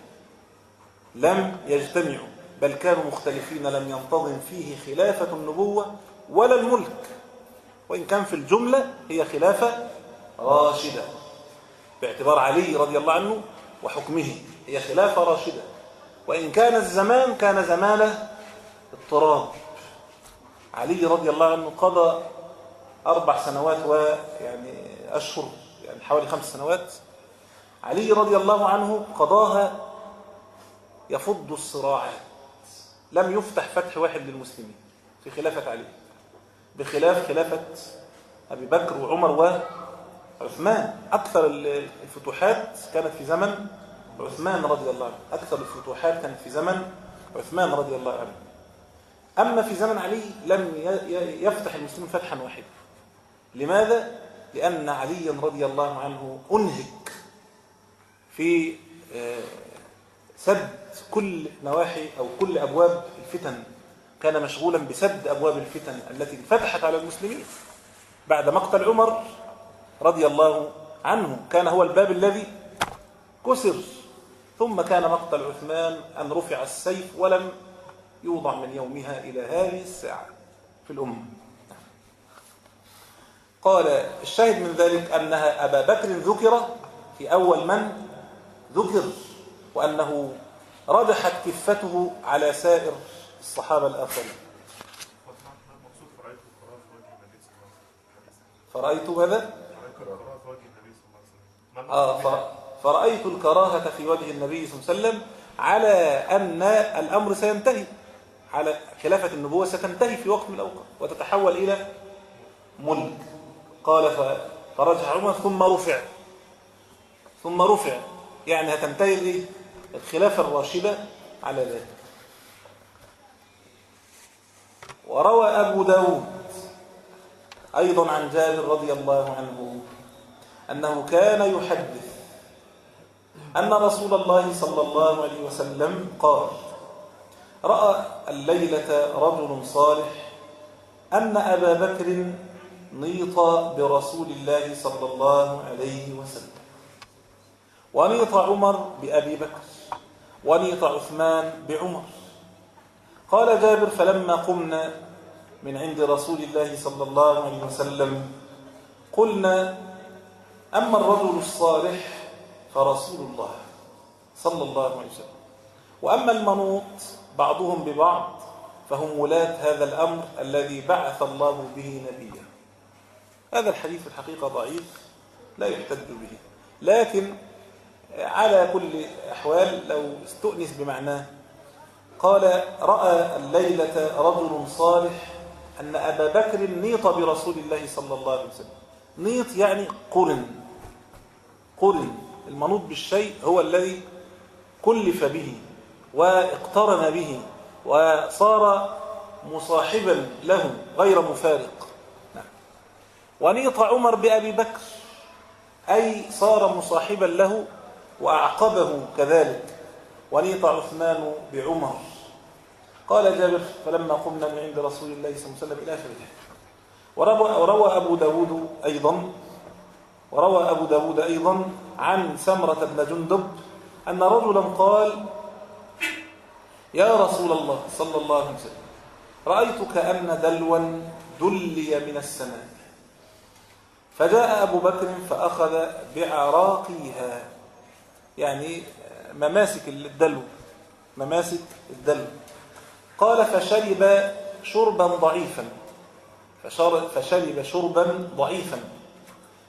لم يجتمعوا بل كانوا مختلفين، لم ينتظم فيه خلافة النبوة ولا الملك، وإن كان في الجملة هي خلافة راشدة باعتبار علي رضي الله عنه وحكمه، هي خلافة راشدة، وإن كان الزمان كان زمان اضطراب. علي رضي الله عنه قضى أربع سنوات ويعني أشهر، يعني حوالي خمس سنوات. علي رضي الله عنه قضاها يفض الصراعات، لم يفتح فتح واحد للمسلمين في خلافة علي، بخلاف خلافة أبي بكر وعمر وعثمان. أكثر الفتوحات كانت في زمن عثمان رضي الله عنه، أكثر الفتوحات كانت في زمن عثمان رضي الله عنه. أما في زمن علي لم يفتح المسلمين فتحا واحدا. لماذا؟ لأن علي رضي الله عنه أنهك في سد كل نواحي أو كل أبواب الفتن، كان مشغولا بسد أبواب الفتن التي فتحت على المسلمين. بعد مقتل عمر رضي الله عنه كان هو الباب الذي كسر، ثم كان مقتل عثمان أن رفع السيف ولم يوضع من يومها إلى هذه الساعة في الأمة. قال الشاهد من ذلك أنها أبا بكر ذكر في أول من ذكر، وأنه رجحت كفته على سائر الصحابة الآخرين. فرأيت ماذا؟ آه فرأيت الكراهة في وجه النبي صلى الله عليه وسلم على أن الأمر سينتهي، على خلافة النبوة ستنتهي في وقت من الأوقات وتتحول إلى ملك. قال فرجع عمر ثم رفع، ثم رفع يعني هتنتهي إيه؟ الخلافة الراشدة على ذلك. وروى أبو داود أيضا عن جابر رضي الله عنه أنه كان يحدث أن رسول الله صلى الله عليه وسلم قال: رأى الليلة رجل صالح أن أبا بكر نيط برسول الله صلى الله عليه وسلم، ونيط عمر بأبي بكر، ونيط عثمان بعمر. قال جابر: فلما قمنا من عند رسول الله صلى الله عليه وسلم قلنا: أما الرجل الصالح فرسول الله صلى الله عليه وسلم، وأما المنوط بعضهم ببعض فهم ولاة هذا الأمر الذي بعث الله به نبيه. هذا الحديث في الحقيقة ضعيف لا يحتج به، لكن على كل أحوال لو استؤنس بمعناه. قال: رأى الليلة رجل صالح أن أبا بكر نيط برسول الله صلى الله عليه وسلم. نيط يعني قرن، قرن. المنوط بالشيء هو الذي كلف به واقترن به وصار مصاحبا له غير مفارق. نعم. ونيط عمر بأبي بكر أي صار مصاحبا له وأعقبه كذلك. ونيط عثمان بعمر. قال جابر: فلما قمنا من عند رسول الله صلى الله عليه وسلم إلى آخره. وروى أبو داود أيضا وروى أبو داود أيضا عن سمرة بن جندب أن رجلا قال: يا رسول الله صلى الله عليه وسلم، رأيت كأن دلوا دلي من السماء، فجاء أبو بكر فأخذ بعراقيها، يعني مماسك الدلو، مماسك الدلو. قال: فشرب شربا ضعيفا فشرب شربا ضعيفا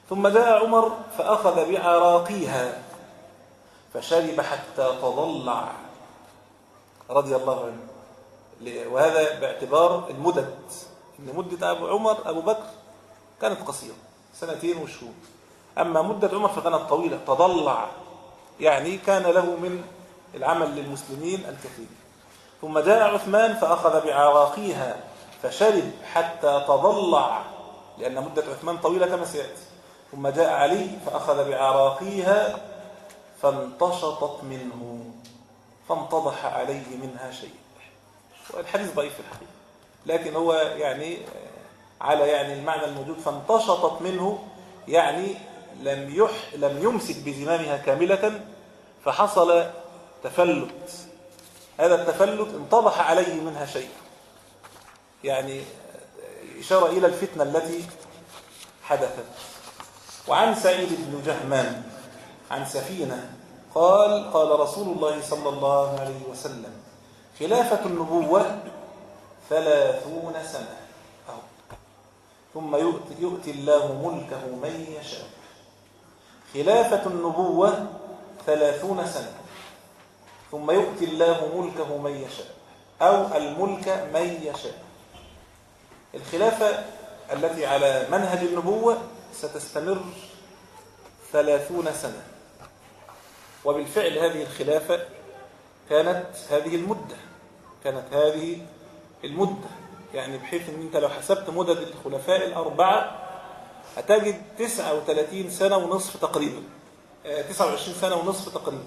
ثم جاء عمر فأخذ بعراقيها فشرب حتى تضلع رضي الله عنه. وهذا باعتبار المدد، إن مدة أبو عمر أبو بكر كانت قصيرة سنتين وشهور، أما مدة عمر فكانت طويلة. تضلع يعني كان له من العمل للمسلمين الكثير. ثم جاء عثمان فأخذ بعراقيها فشرب حتى تضلع، لأن مدة عثمان طويلة كما سيأتي. ثم جاء علي فأخذ بعراقيها فانتشطت منه فانتضح عليه منها شيء. والحديث ضعيف في الحقيقة، لكن هو يعني على يعني المعنى الموجود. فانتشطت منه يعني لم يح لم يمسك بزمامها كاملة، فحصل تفلت. هذا التفلت انطبح عليه منها شيء، يعني إشارة إلى الفتنة التي حدثت. وعن سعيد بن جهمان عن سفينة قال قال رسول الله صلى الله عليه وسلم: خلافة النبوة ثلاثون سنة أو ثم يؤتي, يؤتي الله ملكه من يشاء. خلافة النبوة ثلاثون سنة ثم يؤتي الله ملكه من يشاء، أو الملك من يشاء. الخلافة التي على منهج النبوة ستستمر ثلاثون سنة، وبالفعل هذه الخلافة كانت هذه المدة كانت هذه المدة يعني بحيث أن أنت لو حسبت مدد الخلفاء الأربعة هتجد تسعة وثلاثين سنة ونصف تقريبا، تسعة وعشرين سنة ونصف تقريبا،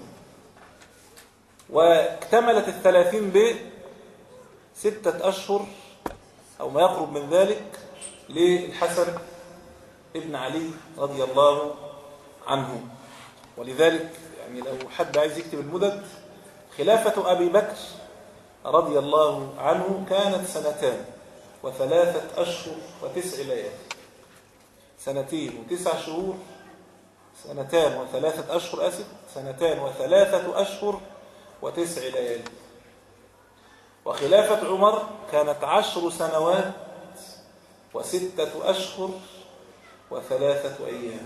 واكتملت الثلاثين بستة أشهر أو ما يقرب من ذلك للحسن ابن علي رضي الله عنه. ولذلك يعني لو حد عايز يكتب المدد، خلافة أبي بكر رضي الله عنه كانت سنتان وثلاثة أشهر وتسع ليالي. سنتين وتسع شهور سنتان وثلاثة أشهر أسف سنتان وثلاثة أشهر وتسع ليالي. وخلافة عمر كانت عشر سنوات وستة أشهر وثلاثة أيام.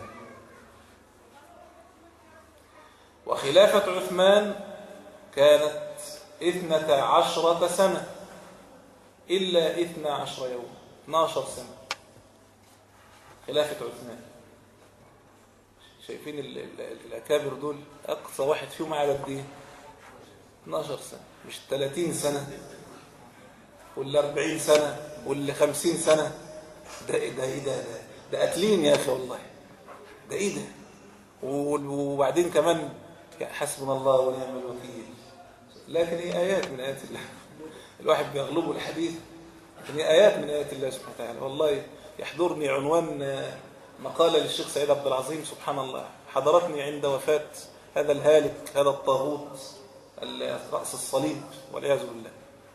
وخلافة عثمان كانت اثنتا عشرة سنة إلا اثنا عشر يوم، اثنا عشر سنة خلافة عثمان. شايفين ال ال الأكابر دول أقصى واحد فيهم على قد إيه؟ اثنا عشر سنة، مش ثلاثين سنة ولا أربعين سنة ولا خمسين سنة. ده إيه ده إيه ده ده, ده قاتلين يا أخي والله. ده إيه ده؟ وبعدين كمان حسبنا الله ونعم الوكيل. لكن هي آيات من آيات الله، الواحد بيغلبه الحديث، لكن هي آيات من آيات الله سبحانه وتعالى. والله يحضرني عنوان مقالة للشيخ سعيد عبد العظيم سبحان الله، حضرتني عند وفاة هذا الهالك هذا الطاغوت رأس الصليب والعياذ بالله.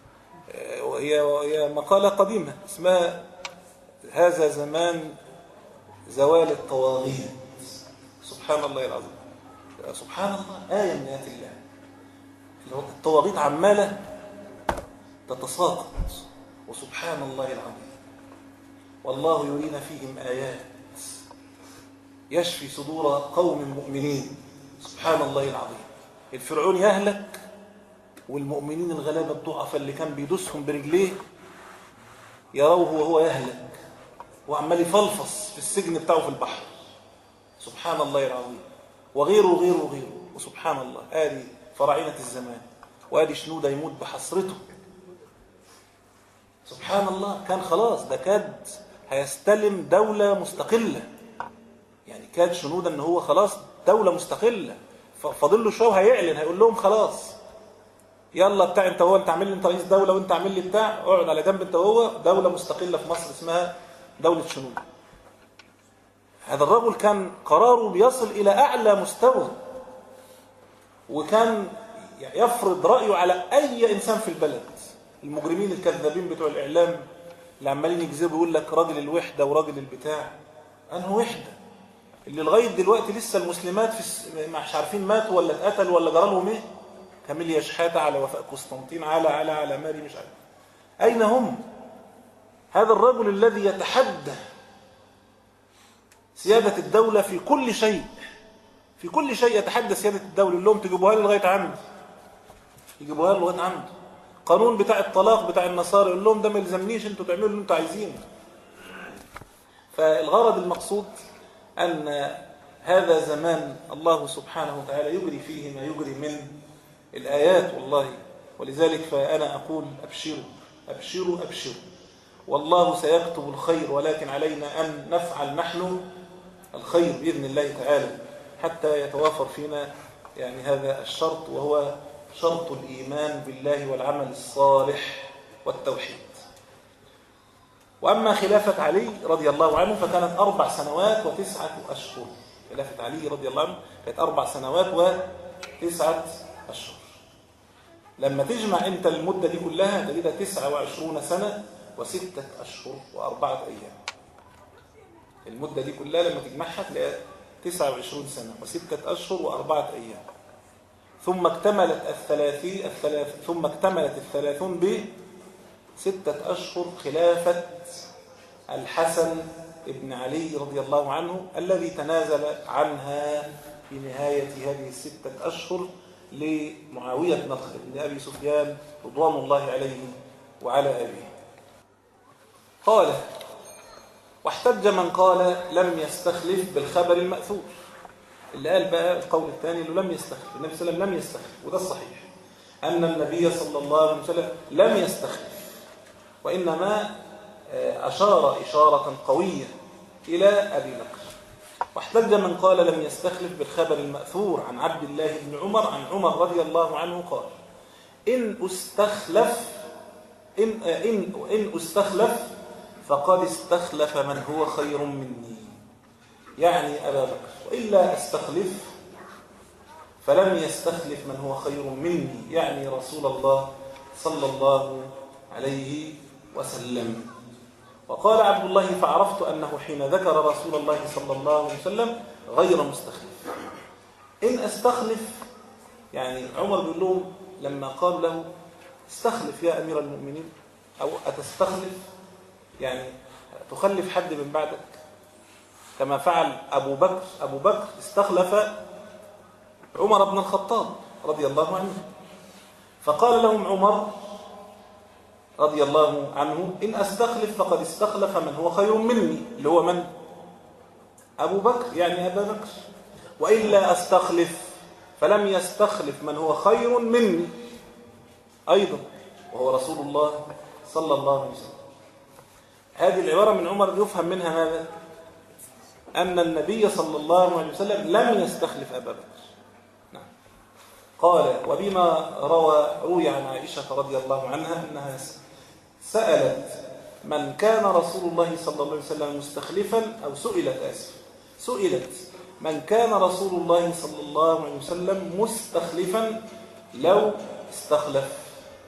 هي مقالة قديمة اسمها هذا زمان زوال الطواغيت. سبحان الله العظيم، سبحان الله، آية من آيات الله. الطواغيت عمالة تتساقط، وسبحان الله العظيم، والله يرينا فيهم آيات يشفي صدور قوم مؤمنين. سبحان الله العظيم. الفرعون يهلك والمؤمنين الغلابة الضعفاء اللي كان بيدوسهم برجليه يروه وهو يهلك وعمال يفلفص في السجن بتاعه في البحر. سبحان الله العظيم. وغيره وغيره وغيره. وسبحان الله، آدي فراعنة الزمان، وآدي شنودة يموت بحسرته. سبحان الله، كان خلاص ده كاد هيستلم دولة مستقلة، يعني كاد شنودة ان هو خلاص دولة مستقلة، فاضل له شويه هيعلن، هيقول لهم خلاص يلا بتاع انت هو انت عامل لي انت رئيس دولة وانت عامل لي بتاع، اقعد على جنب انت هو، دولة مستقلة في مصر اسمها دولة شنودة. هذا الرجل كان قراره بيصل إلى أعلى مستوى، وكان يفرض رأيه على أي إنسان في البلد. المجرمين الكذابين بتوع الإعلام اللي عمالين يكذبوا يقول لك راجل الوحدة وراجل البتاع، أنه وحدة اللي لغاية دلوقتي لسه المسلمات في مش عارفين ماتوا ولا اتقتلوا ولا جرى لهم ايه. كاميليا شحاتة على وفاء قسطنطين على على على ماري مش عارف أين هم. هذا الرجل الذي يتحدى سيادة الدولة في كل شيء، في كل شيء يتحدى سيادة الدولة. يقول لهم تجيبوها لي لغاية عندي، يجيبوها لي لغاية عندي. قانون بتاع الطلاق بتاع النصارى يقول لهم ده ما يلزمنيش، انتوا تعملوا اللي انتوا عايزينه. فالغرض المقصود أن هذا زمان الله سبحانه وتعالى يجري فيه ما يجري من الآيات والله. ولذلك فأنا أقول أبشروا أبشروا أبشروا، والله سيكتب الخير، ولكن علينا أن نفعل نحن الخير بإذن الله تعالى حتى يتوافر فينا يعني هذا الشرط، وهو شرط الإيمان بالله والعمل الصالح والتوحيد. وأما خلافة علي رضي الله عنه فكانت أربع سنوات وتسعة أشهر. خلافة علي رضي الله عنه كانت أربع سنوات وتسعة أشهر. لما تجمع أنت المدة دي كلها تجدها تسعة وعشرون سنة وستة أشهر وأربعة أيام. المدة دي كلها لما تجمعها تلاقيها تسعة وعشرون سنة وستة أشهر وأربعة أيام. ثم اكتملت الثلاثين الثلاث ثم اكتملت الثلاثون بستة أشهر خلافة الحسن ابن علي رضي الله عنه، الذي تنازل عنها في نهاية هذه الستة أشهر لمعاوية بن أبي سفيان رضوان الله عليه وعلى أبيه. قال: واحتج من قال لم يستخلف بالخبر المأثور. اللي قال بقى القول الثاني انه لم يستخلف، النبي صلى الله عليه وسلم لم يستخلف، وده الصحيح أن النبي صلى الله عليه وسلم لم يستخلف، وإنما أشار إشارة قوية إلى أبي بكر. واحتج من قال لم يستخلف بالخبر المأثور عن عبد الله بن عمر عن عمر رضي الله عنه قال: إن أستخلف إن, إن, إن أستخلف فقد استخلف من هو خير مني، يعني أبا بكر، وإلا أستخلف فلم يستخلف من هو خير مني، يعني رسول الله صلى الله عليه وسلم. وقال عبد الله: فعرفت أنه حين ذكر رسول الله صلى الله عليه وسلم غير مستخلف. إن أستخلف يعني عمر بيقول لهم لما قال له استخلف يا أمير المؤمنين، أو أتستخلف يعني تخلف حد من بعدك كما فعل أبو بكر. أبو بكر استخلف عمر بن الخطاب رضي الله عنه، فقال لهم عمر رضي الله عنه: إن أستخلف فقد استخلف من هو خير مني، اللي هو من؟ أبو بكر، يعني أبا بكر. وإلا أستخلف فلم يستخلف من هو خير مني أيضا، وهو رسول الله صلى الله عليه وسلم. هذه العبارة من عمر يفهم منها ماذا؟ أن النبي صلى الله عليه وسلم لم يستخلف أبا بكر. نعم. قال: وبما روى روي عن عائشة رضي الله عنها أنها سألت من كان رسول الله صلى الله عليه وسلم مستخلفا، أو سئلت آسف سئلت من كان رسول الله صلى الله عليه وسلم مستخلفا لو استخلف.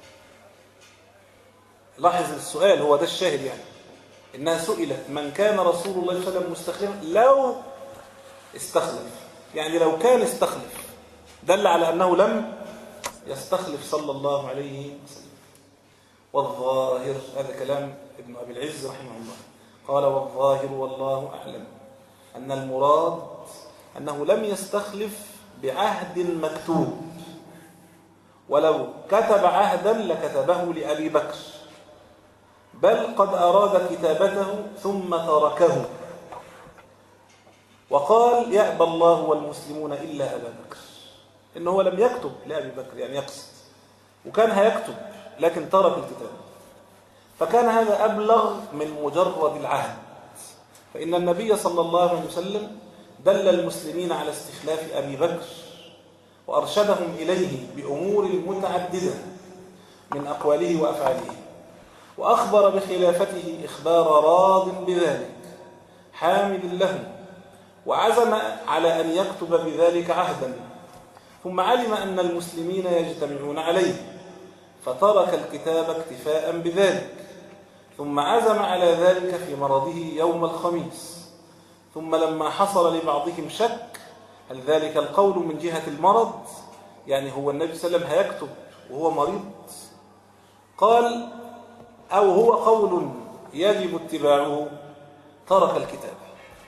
لاحظ السؤال، هو ده الشاهد، يعني إنها سئلت من كان رسول الله صلى الله عليه وسلم مستخلفا لو استخلف، يعني لو كان استخلف، دل على أنه لم يستخلف صلى الله عليه وسلم. والظاهر، هذا كلام ابن أبي العز رحمه الله، قال: والظاهر والله أعلم أن المراد أنه لم يستخلف بعهد مكتوب، ولو كتب عهدا لكتبه لأبي بكر، بل قد أراد كتابته ثم تركه، وقال: يأبى الله والمسلمون إلا أبا بكر. إنه لم يكتب لأبي بكر، يعني يقصد، وكان هيكتب لكن ترك الكتاب، فكان هذا أبلغ من مجرد العهد. فإن النبي صلى الله عليه وسلم دل المسلمين على استخلاف أبي بكر وأرشدهم إليه بأمور متعددة من أقواله وأفعاله، وأخبر بخلافته إخبار راض بذلك حامد له، وعزم على أن يكتب بذلك عهدا، ثم علم أن المسلمين يجتمعون عليه فترك الكتاب اكتفاء بذلك، ثم عزم على ذلك في مرضه يوم الخميس. ثم لما حصل لبعضهم شك هل ذلك القول من جهة المرض، يعني هو النبي صلى الله عليه وسلم هيكتب وهو مريض، قال: أو هو قول يجب اتباعه، ترك الكتاب.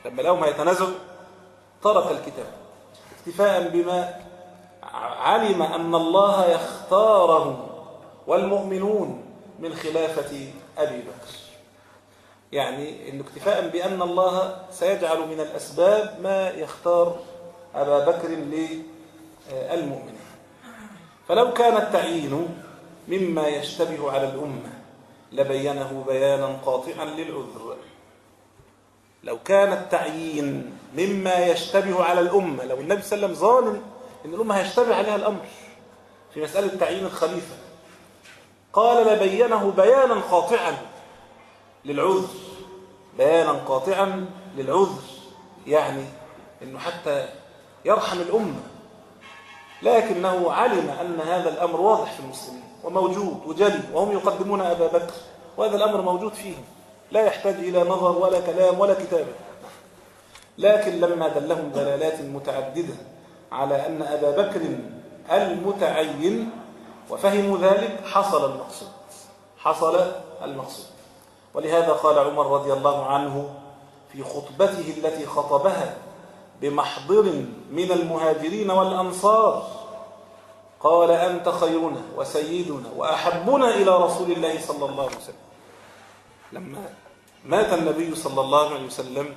لما لهم هيتنازعوا ترك الكتاب اكتفاء بما علم أن الله يختاره والمؤمنون من خلافة أبي بكر. يعني إنه اكتفاء بأن الله سيجعل من الأسباب ما يختار أبا بكر للمؤمنين. فلو كان التعيين مما يشتبه على الأمة لبينه بيانا قاطعا للعذر. لو كان التعيين مما يشتبه على الأمة، لو النبي صلى الله عليه وسلم ظالم إن الأمة هيشتبه عليها الأمر في مسألة تعيين الخليفة، قال لبينه بيانا قاطعا للعذر، بيانا قاطعا للعذر، يعني إنه حتى يرحم الأمة. لكنه علم أن هذا الأمر واضح في المسلمين وموجود وجلي، وهم يقدمون أبا بكر، وهذا الأمر موجود فيهم لا يحتاج إلى نظر ولا كلام ولا كتابة. لكن لما دلهم دلالات متعددة على أن أبا بكر المتعين وفهموا ذلك حصل المقصود، حصل المقصود. ولهذا قال عمر رضي الله عنه في خطبته التي خطبها بمحضر من المهاجرين والأنصار، قال: أنت خيرنا وسيدنا وأحبنا إلى رسول الله صلى الله عليه وسلم. لما مات النبي صلى الله عليه وسلم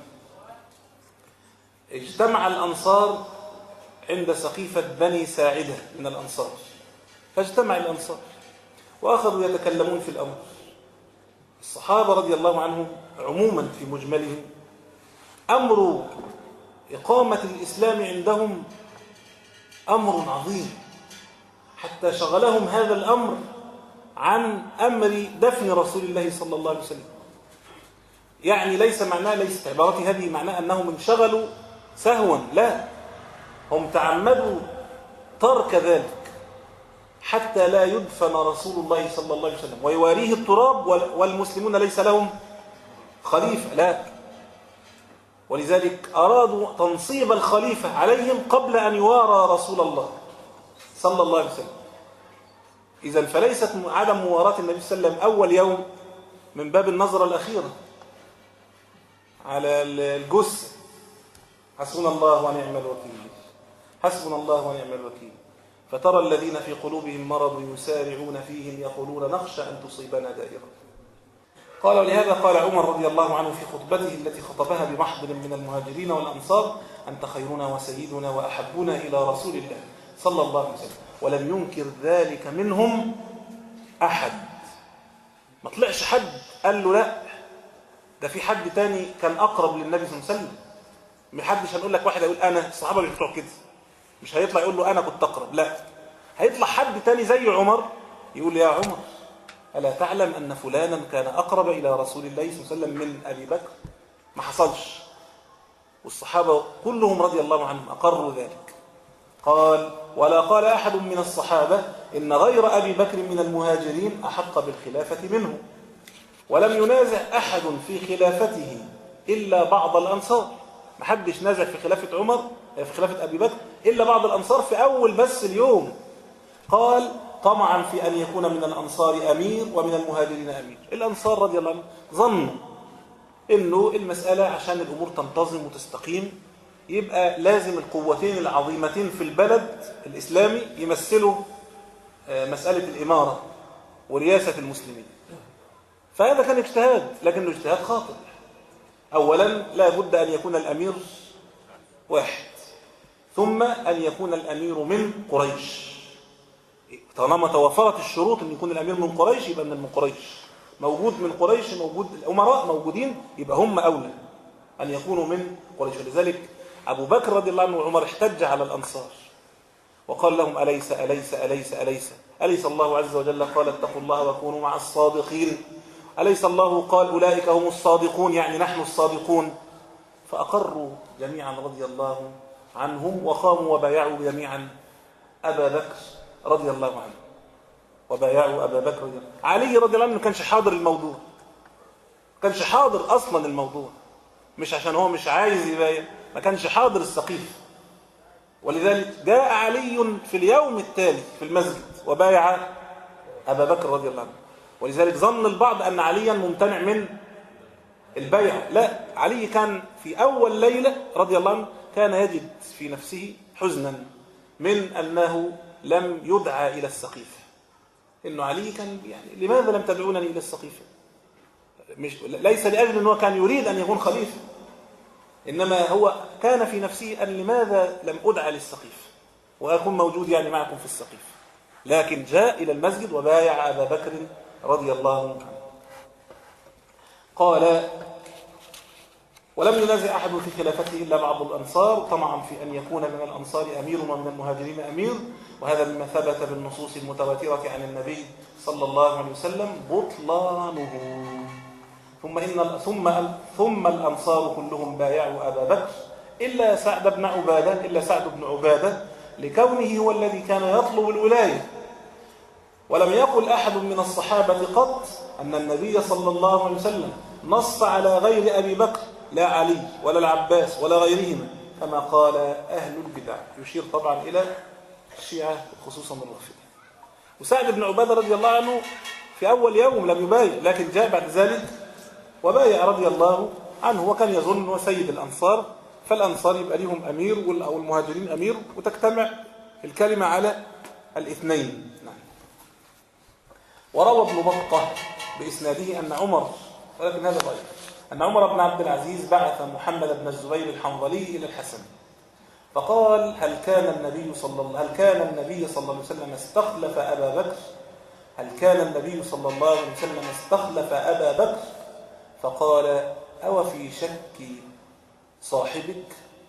اجتمع الأنصار عند سقيفة بني ساعدة من الأنصار، فاجتمع الأنصار وأخذوا يتكلمون في الأمر. الصحابة رضي الله عنهم عموما في مجملهم أمر إقامة الإسلام عندهم أمر عظيم، حتى شغلهم هذا الأمر عن أمر دفن رسول الله صلى الله عليه وسلم. يعني ليس معناه، ليست عبارتي هذه معناه أنهم انشغلوا سهوا، لا، هم تعمدوا ترك ذلك حتى لا يدفن رسول الله صلى الله عليه وسلم ويواريه التراب والمسلمون ليس لهم خليفة، لا. ولذلك أرادوا تنصيب الخليفة عليهم قبل أن يوارى رسول الله صلى الله عليه وسلم. إذن فليست عدم مواراة النبي صلى الله عليه وسلم أول يوم من باب النظرة الأخيرة على الجثة، حسبنا الله ونعم الوكيل، حسبنا الله ونعم الوكيل، فترى الذين في قلوبهم مرض يسارعون فيهم يقولون نخشى أن تصيبنا دائرة. قال: ولهذا قال عمر رضي الله عنه في خطبته التي خطبها بمحضر من المهاجرين والأنصار: أنت خيرنا وسيدنا وأحبنا إلى رسول الله صلى الله عليه وسلم. ولم ينكر ذلك منهم أحد، ما طلعش حد قال له لا، ده في حد تاني كان أقرب للنبي صلى الله عليه وسلم. محدش هنقول لك واحد يقول أنا، الصحابة اللي بتوع كده مش هيطلع يقول له أنا كنت أقرب، لا، هيطلع حد تاني زي عمر يقول: يا عمر ألا تعلم أن فلانا كان أقرب إلى رسول الله صلى الله عليه وسلم من أبي بكر؟ ما حصلش، والصحابة كلهم رضي الله عنهم أقروا ذلك. قال: ولا قال أحد من الصحابة إن غير أبي بكر من المهاجرين أحق بالخلافة منه، ولم ينازع أحد في خلافته إلا بعض الأنصار. ما حدش نازع في خلافة عمر، في خلافة أبي بكر، إلا بعض الأنصار في أول بس اليوم. قال: طمعا في أن يكون من الأنصار أمير ومن المهاجرين أمير. الأنصار رضي الله عنهم ظنوا إنه المسألة عشان الأمور تنتظم وتستقيم يبقى لازم القوتين العظيمتين في البلد الإسلامي يمثلوا مسألة الإمارة ورياسة المسلمين. فهذا كان اجتهاد، لكنه اجتهاد خاطئ. أولا لا بد أن يكون الأمير واحد، ثم أن يكون الأمير من قريش. طالما توفرت الشروط أن يكون الأمير من قريش يبقى من قريش، موجود من قريش، موجود الأمراء موجودين، يبقى هم أولى أن يكونوا من قريش. ولذلك أبو بكر رضي الله عنه وعمر احتج على الأنصار وقال لهم: أليس أليس أليس أليس أليس الله عز وجل قال اتقوا الله وكونوا مع الصادقين؟ أليس الله قال أولئك هم الصادقون، يعني نحن الصادقون؟ فأقروا جميعا رضي الله عنهم وقاموا وبايعوا جميعا أبا بكر رضي الله عنه، وبايعوا أبا بكر رضي الله عنه. علي رضي الله عنه ما كانش حاضر الموضوع، ما كانش حاضر أصلا الموضوع، مش عشان هو مش عايز يبايع، ما كانش حاضر السقيفة. ولذلك جاء علي في اليوم التالي في المسجد وبايع أبا بكر رضي الله عنه. ولذلك ظن البعض أن عليا ممتنع من البيع، لا، علي كان في أول ليلة رضي الله عنه كان يجد في نفسه حزنا من أنه لم يدعى إلى السقيفة، إنه علي كان يعني لماذا لم تدعونني إلى السقيفة؟ مش ليس لأجل أنه كان يريد أن يكون خليفة، إنما هو كان في نفسه أن لماذا لم أدعى للسقيفة وأكون موجود يعني معكم في السقيفة. لكن جاء إلى المسجد وبايع أبا بكر رضي الله عنه. قال: ولم ينازع أحد في خلافته إلا بعض الأنصار طمعا في أن يكون من الأنصار أمير ومن المهاجرين أمير، وهذا مما ثبت بالنصوص المتواترة عن النبي صلى الله عليه وسلم بطلانه. ثم إن ثم ثم الأنصار كلهم بايعوا أبا بكر إلا سعد بن عبادة إلا سعد بن عبادة لكونه هو الذي كان يطلب الولاية. ولم يقل أحد من الصحابة قط أن النبي صلى الله عليه وسلم نص على غير أبي بكر، لا علي ولا العباس ولا غيرهما، كما قال أهل البدع، يشير طبعا إلى الشيعة خصوصا الرافضة. وسعد بن عبادة رضي الله عنه في أول يوم لم يبايع، لكن جاء بعد ذلك وبايع رضي الله عنه، وكان يظن أنه سيد الأنصار، فالأنصار يبقى لهم أمير أو المهاجرين أمير، وتجتمع الكلمة على الاثنين. نعم. وروى ابن بطة بإسناده أن عمر، ولكن هذا ضعيف، أن عمر بن عبد العزيز بعث محمد بن الزبير الحنظلي إلى الحسن فقال: هل كان النبي صلى الله هل كان النبي صلى الله عليه وسلم استخلف أبا بكر هل كان النبي صلى الله عليه وسلم استخلف أبا بكر؟ فقال: أو في شك صاحبك؟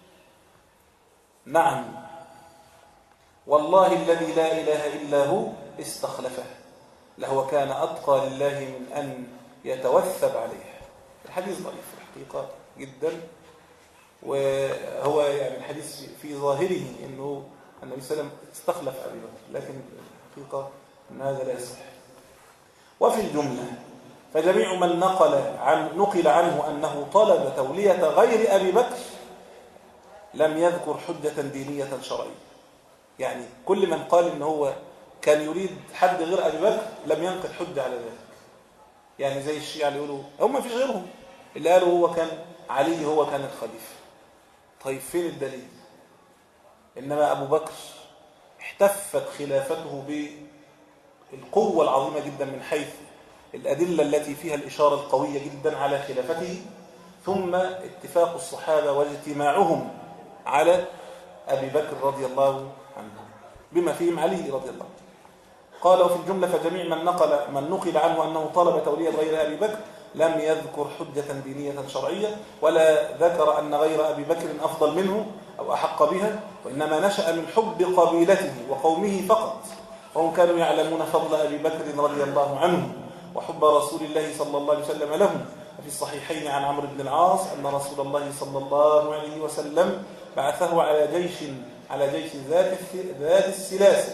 نعم والله الذي لا إله إلا هو استخلفه، لهو كان أتقى لله من أن يتوثب عليه. الحديث ضعيف في الحقيقة جدا، وهو يعني الحديث في ظاهره أنه النبي صلى الله عليه وسلم استخلف أبي بكر، لكن الحقيقة أن هذا لا يصح. وفي الجملة فجميع من نقل عن نقل عنه أنه طلب تولية غير أبي بكر لم يذكر حجة دينية شرعية. يعني كل من قال إن هو كان يريد حد غير أبي بكر لم ينقل حجة على ذلك. يعني زي الشيعة اللي يقولوا هم ما فيش غيرهم، اللي قالوا هو كان علي هو كان الخليفة. طيب فين الدليل؟ إنما أبو بكر احتفت خلافته بالقوة العظيمة جدا من حيث الأدلة التي فيها الإشارة القوية جدا على خلافته، ثم اتفاق الصحابة واجتماعهم على أبي بكر رضي الله عنه بما فيهم علي رضي الله عنه. قال: وفي الجملة فجميع من نقل من نقل عنه أنه طلب تولية غير أبي بكر لم يذكر حجة دينية شرعية، ولا ذكر أن غير أبي بكر أفضل منه أو أحق بها، وإنما نشأ من حب قبيلته وقومه فقط، وهم كانوا يعلمون فضل أبي بكر رضي الله عنه وحب رسول الله صلى الله عليه وسلم لهم. في الصحيحين عن عمرو بن العاص أن رسول الله صلى الله عليه وسلم بعثه على جيش على جيش ذات ذات السلاسل.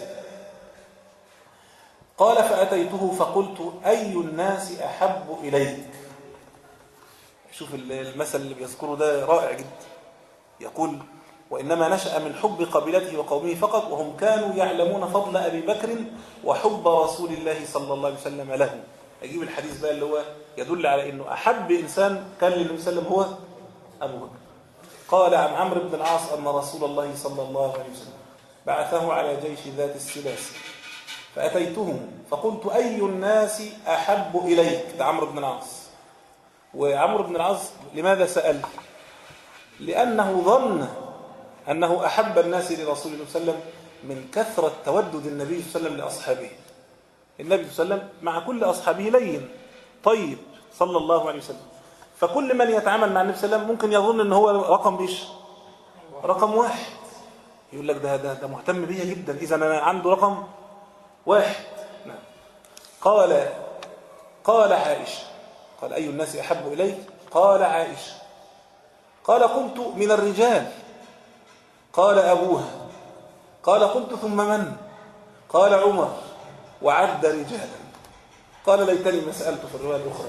قال: فأتيته فقلت: أي الناس أحب إليك؟ شوف المثل اللي بيذكره ده رائع جدا. يقول: وإنما نشأ من حب قبيلته وقومه فقط، وهم كانوا يعلمون فضل أبي بكر وحب رسول الله صلى الله عليه وسلم له. أجيب الحديث بقى اللي هو يدل على أنه أحب إنسان كان للنبي صلى الله عليه وسلم هو أبو بكر. قال عن عمرو بن العاص أن رسول الله صلى الله عليه وسلم بعثه على جيش ذات السلاسل فأتيتهم فقلت: أي الناس أحب إليك؟ ده عمرو بن العاص. وعمرو بن العاص لماذا سأل؟ لأنه ظن أنه أحب الناس لرسول الله صلى الله عليه وسلم من كثرة تودد النبي صلى الله عليه وسلم لأصحابه. النبي صلى الله عليه وسلم مع كل أصحابه لين طيب صلى الله عليه وسلم، فكل من يتعامل مع النبي صلى الله عليه وسلم ممكن يظن أنه هو رقم بيش رقم واحد، يقول لك ده ده, ده مهتم بيا جدا، إذا أنا عنده رقم واحد. نعم. قال قال عائشة، قال: أي الناس أحب إليك؟ قال عائشة. قال: قلت: من الرجال. قال: أبوها. قال: قلت: ثم من؟ قال: عمر. وعد رجالا. قال: ليتني ما سألت في الرواية الأخرى.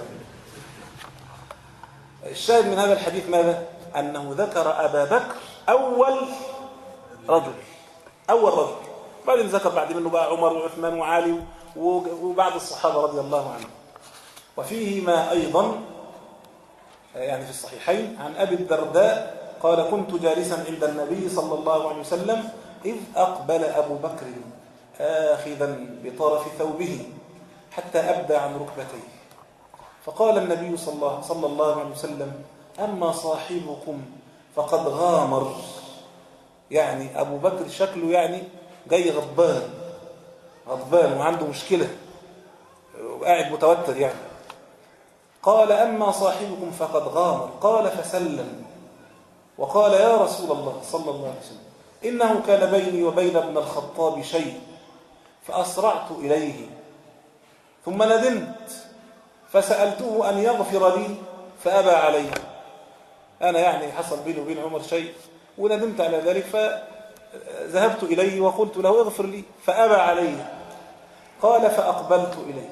الشاهد من هذا الحديث ماذا؟ أنه ذكر أبا بكر أول رجل أول رجل بعدين ذكر بعد منه بقى عمر وعثمان وعلي وبعض الصحابة رضي الله عنهم. وفيهما أيضا يعني في الصحيحين عن أبي الدرداء قال كنت جالسا عند النبي صلى الله عليه وسلم إذ أقبل أبو بكر آخذا بطرف ثوبه حتى أبدى عن ركبتيه، فقال النبي صلى الله عليه وسلم أما صاحبكم فقد غامر، يعني أبو بكر شكله يعني جاي غضبان غضبان وعنده مشكلة وقاعد متوتر يعني. قال أما صاحبكم فقد غامر، قال فسلم وقال يا رسول الله صلى الله عليه وسلم إنه كان بيني وبين ابن الخطاب شيء فأسرعت إليه ثم ندمت فسألته أن يغفر لي فأبى علي. أنا يعني حصل بيني وبين عمر شيء وندمت على ذلك فذهبت إليه وقلت له اغفر لي فأبى علي. قال فأقبلت إليك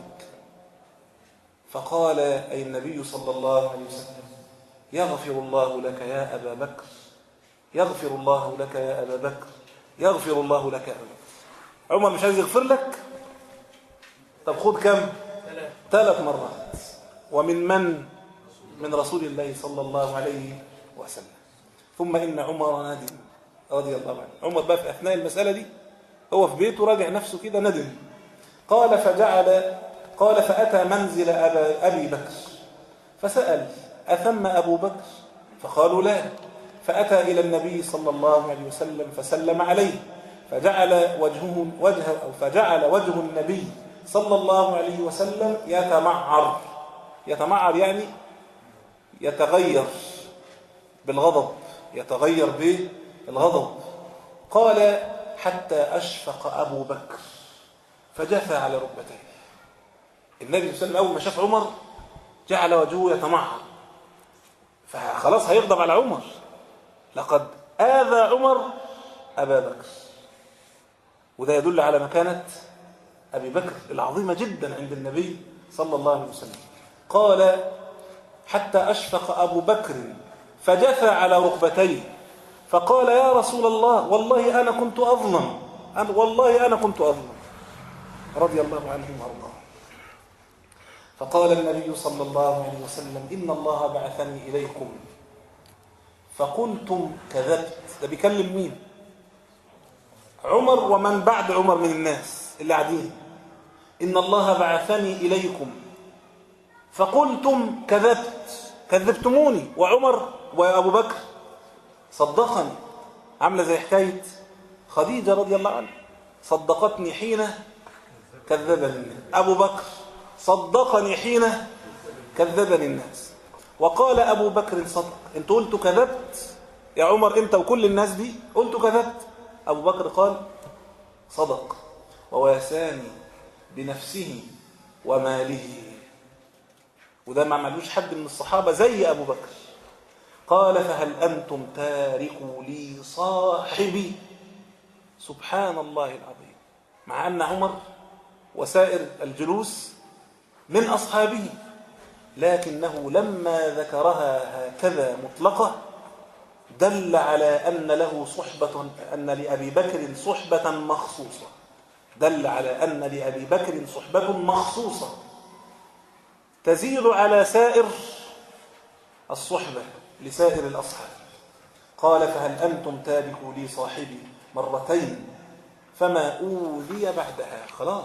فقال أي النبي صلى الله عليه وسلم يغفر الله لك يا أبا بكر، يغفر الله لك يا أبا بكر، يغفر الله لك يا أبا بكر. عمر مش عايز يغفر لك؟ طب خذ كم؟ ثلاث مرات. ومن من؟ من رسول الله صلى الله عليه وسلم. ثم إن عمر ندم رضي الله عنه. عمر بقى في أثناء المسألة دي هو في بيته راجع نفسه كده ندم. قال فجعل قال فأتى منزل أبا أبي بكر فسأل أثم أبو بكر؟ فقالوا لا. فأتى إلى النبي صلى الله عليه وسلم فسلم عليه فجعل وجهه وجه أو فجعل وجه النبي صلى الله عليه وسلم يتمعر. يتمعر يعني يتغير بالغضب، يتغير بالغضب. قال حتى أشفق أبو بكر فجثى على ركبتيه. النبي صلى الله عليه وسلم أول ما شاف عمر جعل وجهه يتمعر، فخلاص هيغضب على عمر، لقد آذى عمر أبا بكر. وده يدل على مكانة أبي بكر العظيمة جدا عند النبي صلى الله عليه وسلم. قال حتى أشفق أبو بكر فجثى على ركبتيه فقال يا رسول الله والله أنا كنت أظلم، والله أنا كنت أظلم، رضي الله عنهم وارضاهم. فقال النبي صلى الله عليه وسلم إن الله بعثني إليكم فقلتم كذبت. ده بيكلم مين؟ عمر ومن بعد عمر من الناس اللي قاعدين. إن الله بعثني إليكم فقلتم كذبت، كذبتموني. وعمر وأبو بكر صدقني، عاملة زي حكاية خديجة رضي الله عنها، صدقتني حين كذبني. أبو بكر صدقني حين كذبني الناس. وقال أبو بكر صدق. انتوا قلتوا كذبت يا عمر، انت وكل الناس دي قلتوا كذبت. أبو بكر قال صدق وواساني بنفسه وماله. وده ما عملوش حد من الصحابة زي أبو بكر. قال فهل أنتم تاركوا لي صاحبي؟ سبحان الله العظيم. مع أن عمر وسائر الجلوس من أصحابه، لكنه لما ذكرها هكذا مطلقة دل على أن له صحبة، أن لأبي بكر صحبة مخصوصة، دل على أن لأبي بكر صحبة مخصوصة تزيد على سائر الصحبة لسائر الأصحاب. قال فهل أنتم تاركوا لي صاحبي مرتين فما أوذي بعدها. خلاص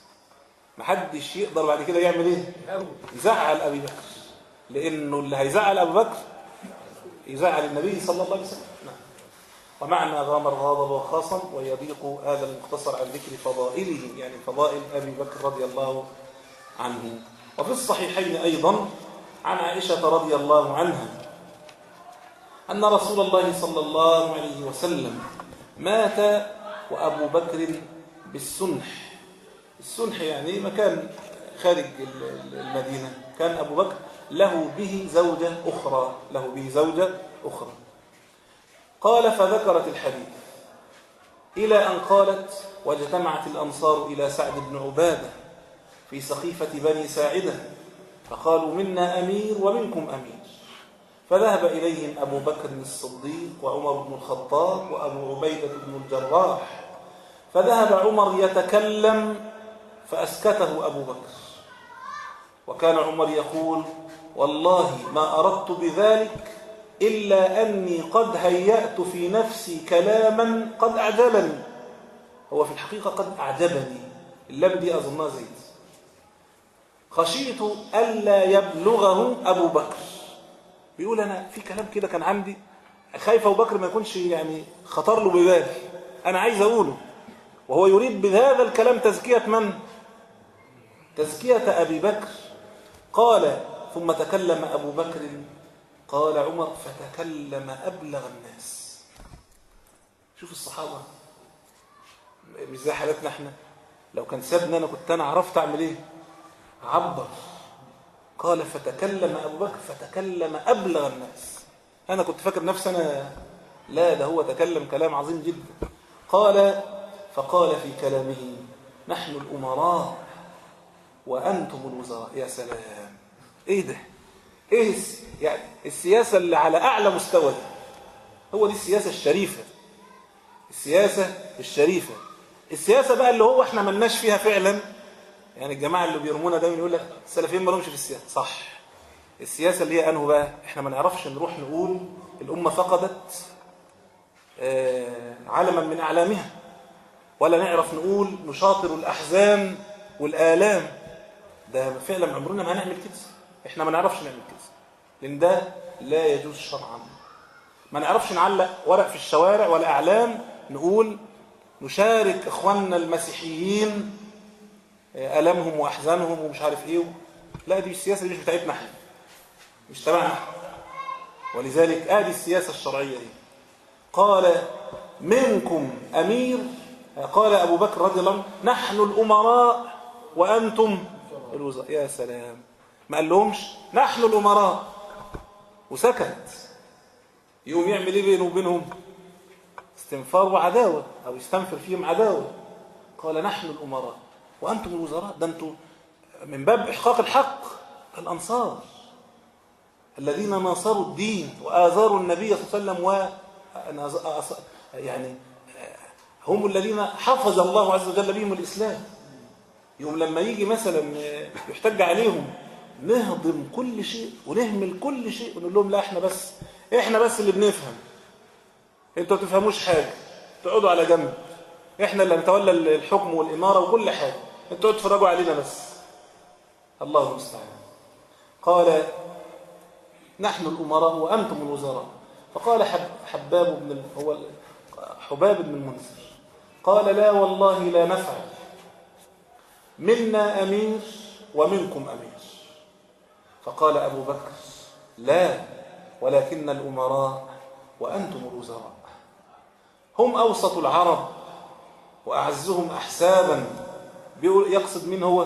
محدش يقدر بعد كده يعمل ايه؟ يزعل أبي بكر، لأنه اللي هيزعل أبو بكر يزعل النبي صلى الله عليه وسلم. نعم. ومعنى غامر غاضب وخاصم ويضيق هذا المختصر عن ذكر فضائله، يعني فضائل أبي بكر رضي الله عنه. وفي الصحيحين أيضا عن عائشة رضي الله عنها أن رسول الله صلى الله عليه وسلم مات وأبو بكر بالسنح. السنح يعني مكان خارج المدينة، كان أبو بكر له به زوجة أخرى، له به زوجة أخرى. قال فذكرت الحديث إلى أن قالت واجتمعت الأنصار إلى سعد بن عبادة في سقيفة بني ساعدة فقالوا منا أمير ومنكم أمير، فذهب إليهم أبو بكر الصديق وعمر بن الخطاب وأبو عبيدة بن الجراح، فذهب عمر يتكلم فأسكته أبو بكر، وكان عمر يقول والله ما أردت بذلك إلا أني قد هيأت في نفسي كلاما قد أعجبني. هو في الحقيقة قد أعجبني، اللام دي أظنها زيد. خشيت ألا يبلغه أبو بكر. بيقول أنا في كلام كده كان عندي خايف أبو بكر ما يكونش يعني خطر له ببالي، أنا عايز أقوله، وهو يريد بهذا الكلام تزكية من؟ تزكية أبي بكر. قال ثم تكلم أبو بكر، قال عمر فتكلم أبلغ الناس. شوف الصحابة مش زي حالتنا احنا، لو كان سابني أنا كنت أنا عرفت أعمل إيه؟ عبر. قال فتكلم أبو بكر فتكلم أبلغ الناس. أنا كنت فاكر نفسي أنا، لا ده هو تكلم كلام عظيم جدا. قال فقال في كلامه نحن الأمراء وأنتم الوزراء. يا سلام، إيه ده؟ إيه يعني السياسة اللي على أعلى مستوى؟ هو دي السياسة الشريفة، السياسة الشريفة. السياسة بقى اللي هو احنا ملناش فيها فعلا، يعني الجماعة اللي بيرمونا دايما يقول لك السلفيين ما لهمش في السياسة. صح، السياسة اللي هي أنه بقى احنا ما نعرفش نروح نقول الأمة فقدت علما من أعلامها، ولا نعرف نقول نشاطر الأحزان والآلام. ده فعلا عمرنا ما هنعمل كده، احنا ما نعرفش نعمل كده، لأن ده لا يجوز شرعا. ما نعرفش نعلق ورق في الشوارع ولا أعلام نقول نشارك إخواننا المسيحيين ألمهم وأحزانهم ومش عارف إيه. لا، دي السياسة دي مش بتاعتنا احنا، مش تبعنا. ولذلك آدي السياسة الشرعية دي. قال منكم أمير، قال أبو بكر رضي الله عنه نحن الأمراء وأنتم الوزراء. يا سلام، ما قال لهمش نحن الأمراء وسكت. يقوم يعمل إيه بينه وبينهم؟ استنفار وعداوة، أو يستنفر فيهم عداوة. قال نحن الأمراء وأنتم الوزراء. ده أنتم من باب إحقاق الحق. الأنصار الذين ناصروا الدين وآزاروا النبي صلى الله عليه وسلم، و يعني هم الذين حفظ الله عز وجل بهم الإسلام. يوم لما يجي مثلا يحتج عليهم نهضم كل شيء ونهمل كل شيء ونقول لهم لا احنا بس احنا بس اللي بنفهم، انتوا ما تفهموش حاجة، تقعدوا على جنب، احنا اللي نتولى الحكم والإمارة وكل حاجة، انتوا تتفرجوا علينا بس. الله المستعان. قال نحن الأمراء وأنتم الوزراء. فقال حب حباب بن هو حباب بن المنذر قال لا والله لا نفعل، منا أمير ومنكم أمير. فقال أبو بكر لا، ولكن الأمراء وأنتم الوزراء. هم أوسط العرب وأعزهم أحسابا. يقصد من هو؟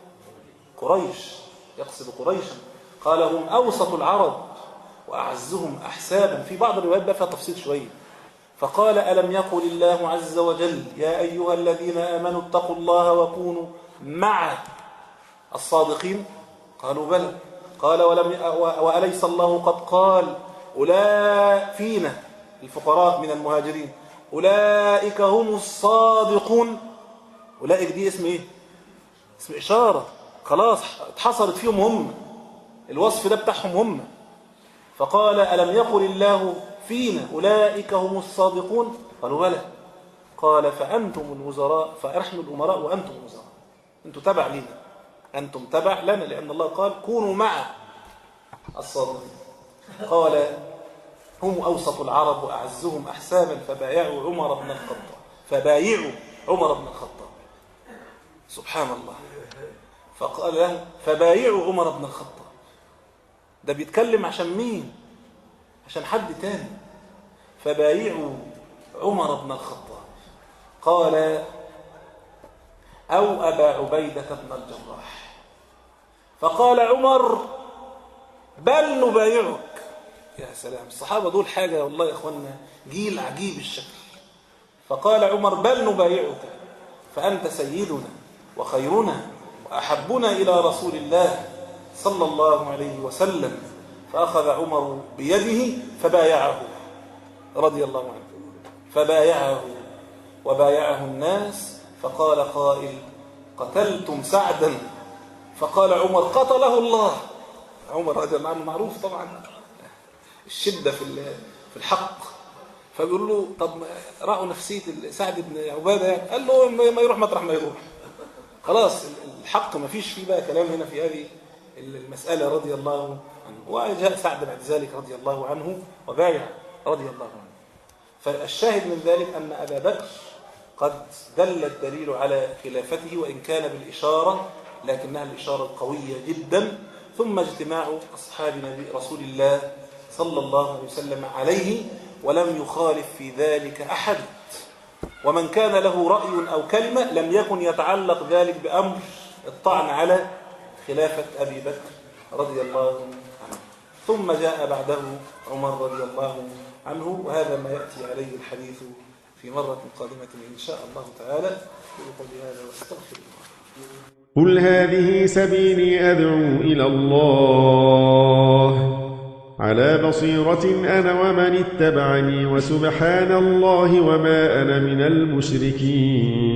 قريش، يقصد قريشا. قال هم أوسط العرب وأعزهم أحسابا. في بعض الروايات بقى فيها تفصيل شوية. فقال ألم يقل الله عز وجل يا أيها الذين آمنوا اتقوا الله وكونوا مع الصادقين؟ قالوا بلى. قال ولم وأليس الله قد قال أولئك فينا الفقراء من المهاجرين أولئك هم الصادقون؟ أولئك دي اسم إيه؟ اسم إشارة، خلاص اتحصرت فيهم هم، الوصف ده بتاعهم هم. فقال ألم يقل الله فينا أولئك هم الصادقون؟ قالوا بلى. قال فأنتم الوزراء، فنحن الأمراء وأنتم الوزراء. أنتم تبع لنا، أنتم تبع لنا، لأن الله قال كونوا مع الصادقين. قال هم أوسط العرب وأعزهم أحسابا فبايعوا عمر بن الخطاب، فبايعوا عمر بن الخطاب. سبحان الله. فقال له فبايعوا عمر بن الخطاب. ده بيتكلم عشان مين؟ عشان حد تاني. فبايعوا عمر بن الخطاب. قال أو أبا عبيدة بن الجراح. فقال عمر بل نبايعك. يا سلام، الصحابة دول حاجة والله يا أخوانا، جيل عجيب الشكل. فقال عمر بل نبايعك فأنت سيدنا وخيرنا وأحبنا إلى رسول الله صلى الله عليه وسلم. فأخذ عمر بيده فبايعه رضي الله عنه، فبايعه وبايعه الناس. فقال قائل قتلتم سعدا فقال عمر قتله الله. عمر رضي الله عنه معروف طبعا الشدة في في الحق، فبيقول له طب رأوا نفسية سعد بن عبادة يعني؟ قال له ما يروح مطرح ما يروح، خلاص الحق ما فيش فيه بقى كلام هنا في هذه المسألة رضي الله عنه. وجاء سعد بعد ذلك رضي الله عنه وبايع رضي الله عنه. فالشاهد من ذلك أن أبا بكر قد دل الدليل على خلافته وإن كان بالإشارة، لكنها الإشارة القوية جدا. ثم اجتماع أصحاب نبي رسول الله صلى الله عليه وسلم عليه، ولم يخالف في ذلك أحد. ومن كان له رأي أو كلمة لم يكن يتعلق ذلك بأمر الطعن على خلافة أبي بكر رضي الله عنه. ثم جاء بعده عمر رضي الله عنه، وهذا ما يأتي عليه الحديث في مرة قادمة إن شاء الله تعالى. أقول هذا واستغفر الله. قل هذه سبيلي أدعو إلى الله على بصيرة أنا ومن اتبعني، وسبحان الله وما أنا من المشركين.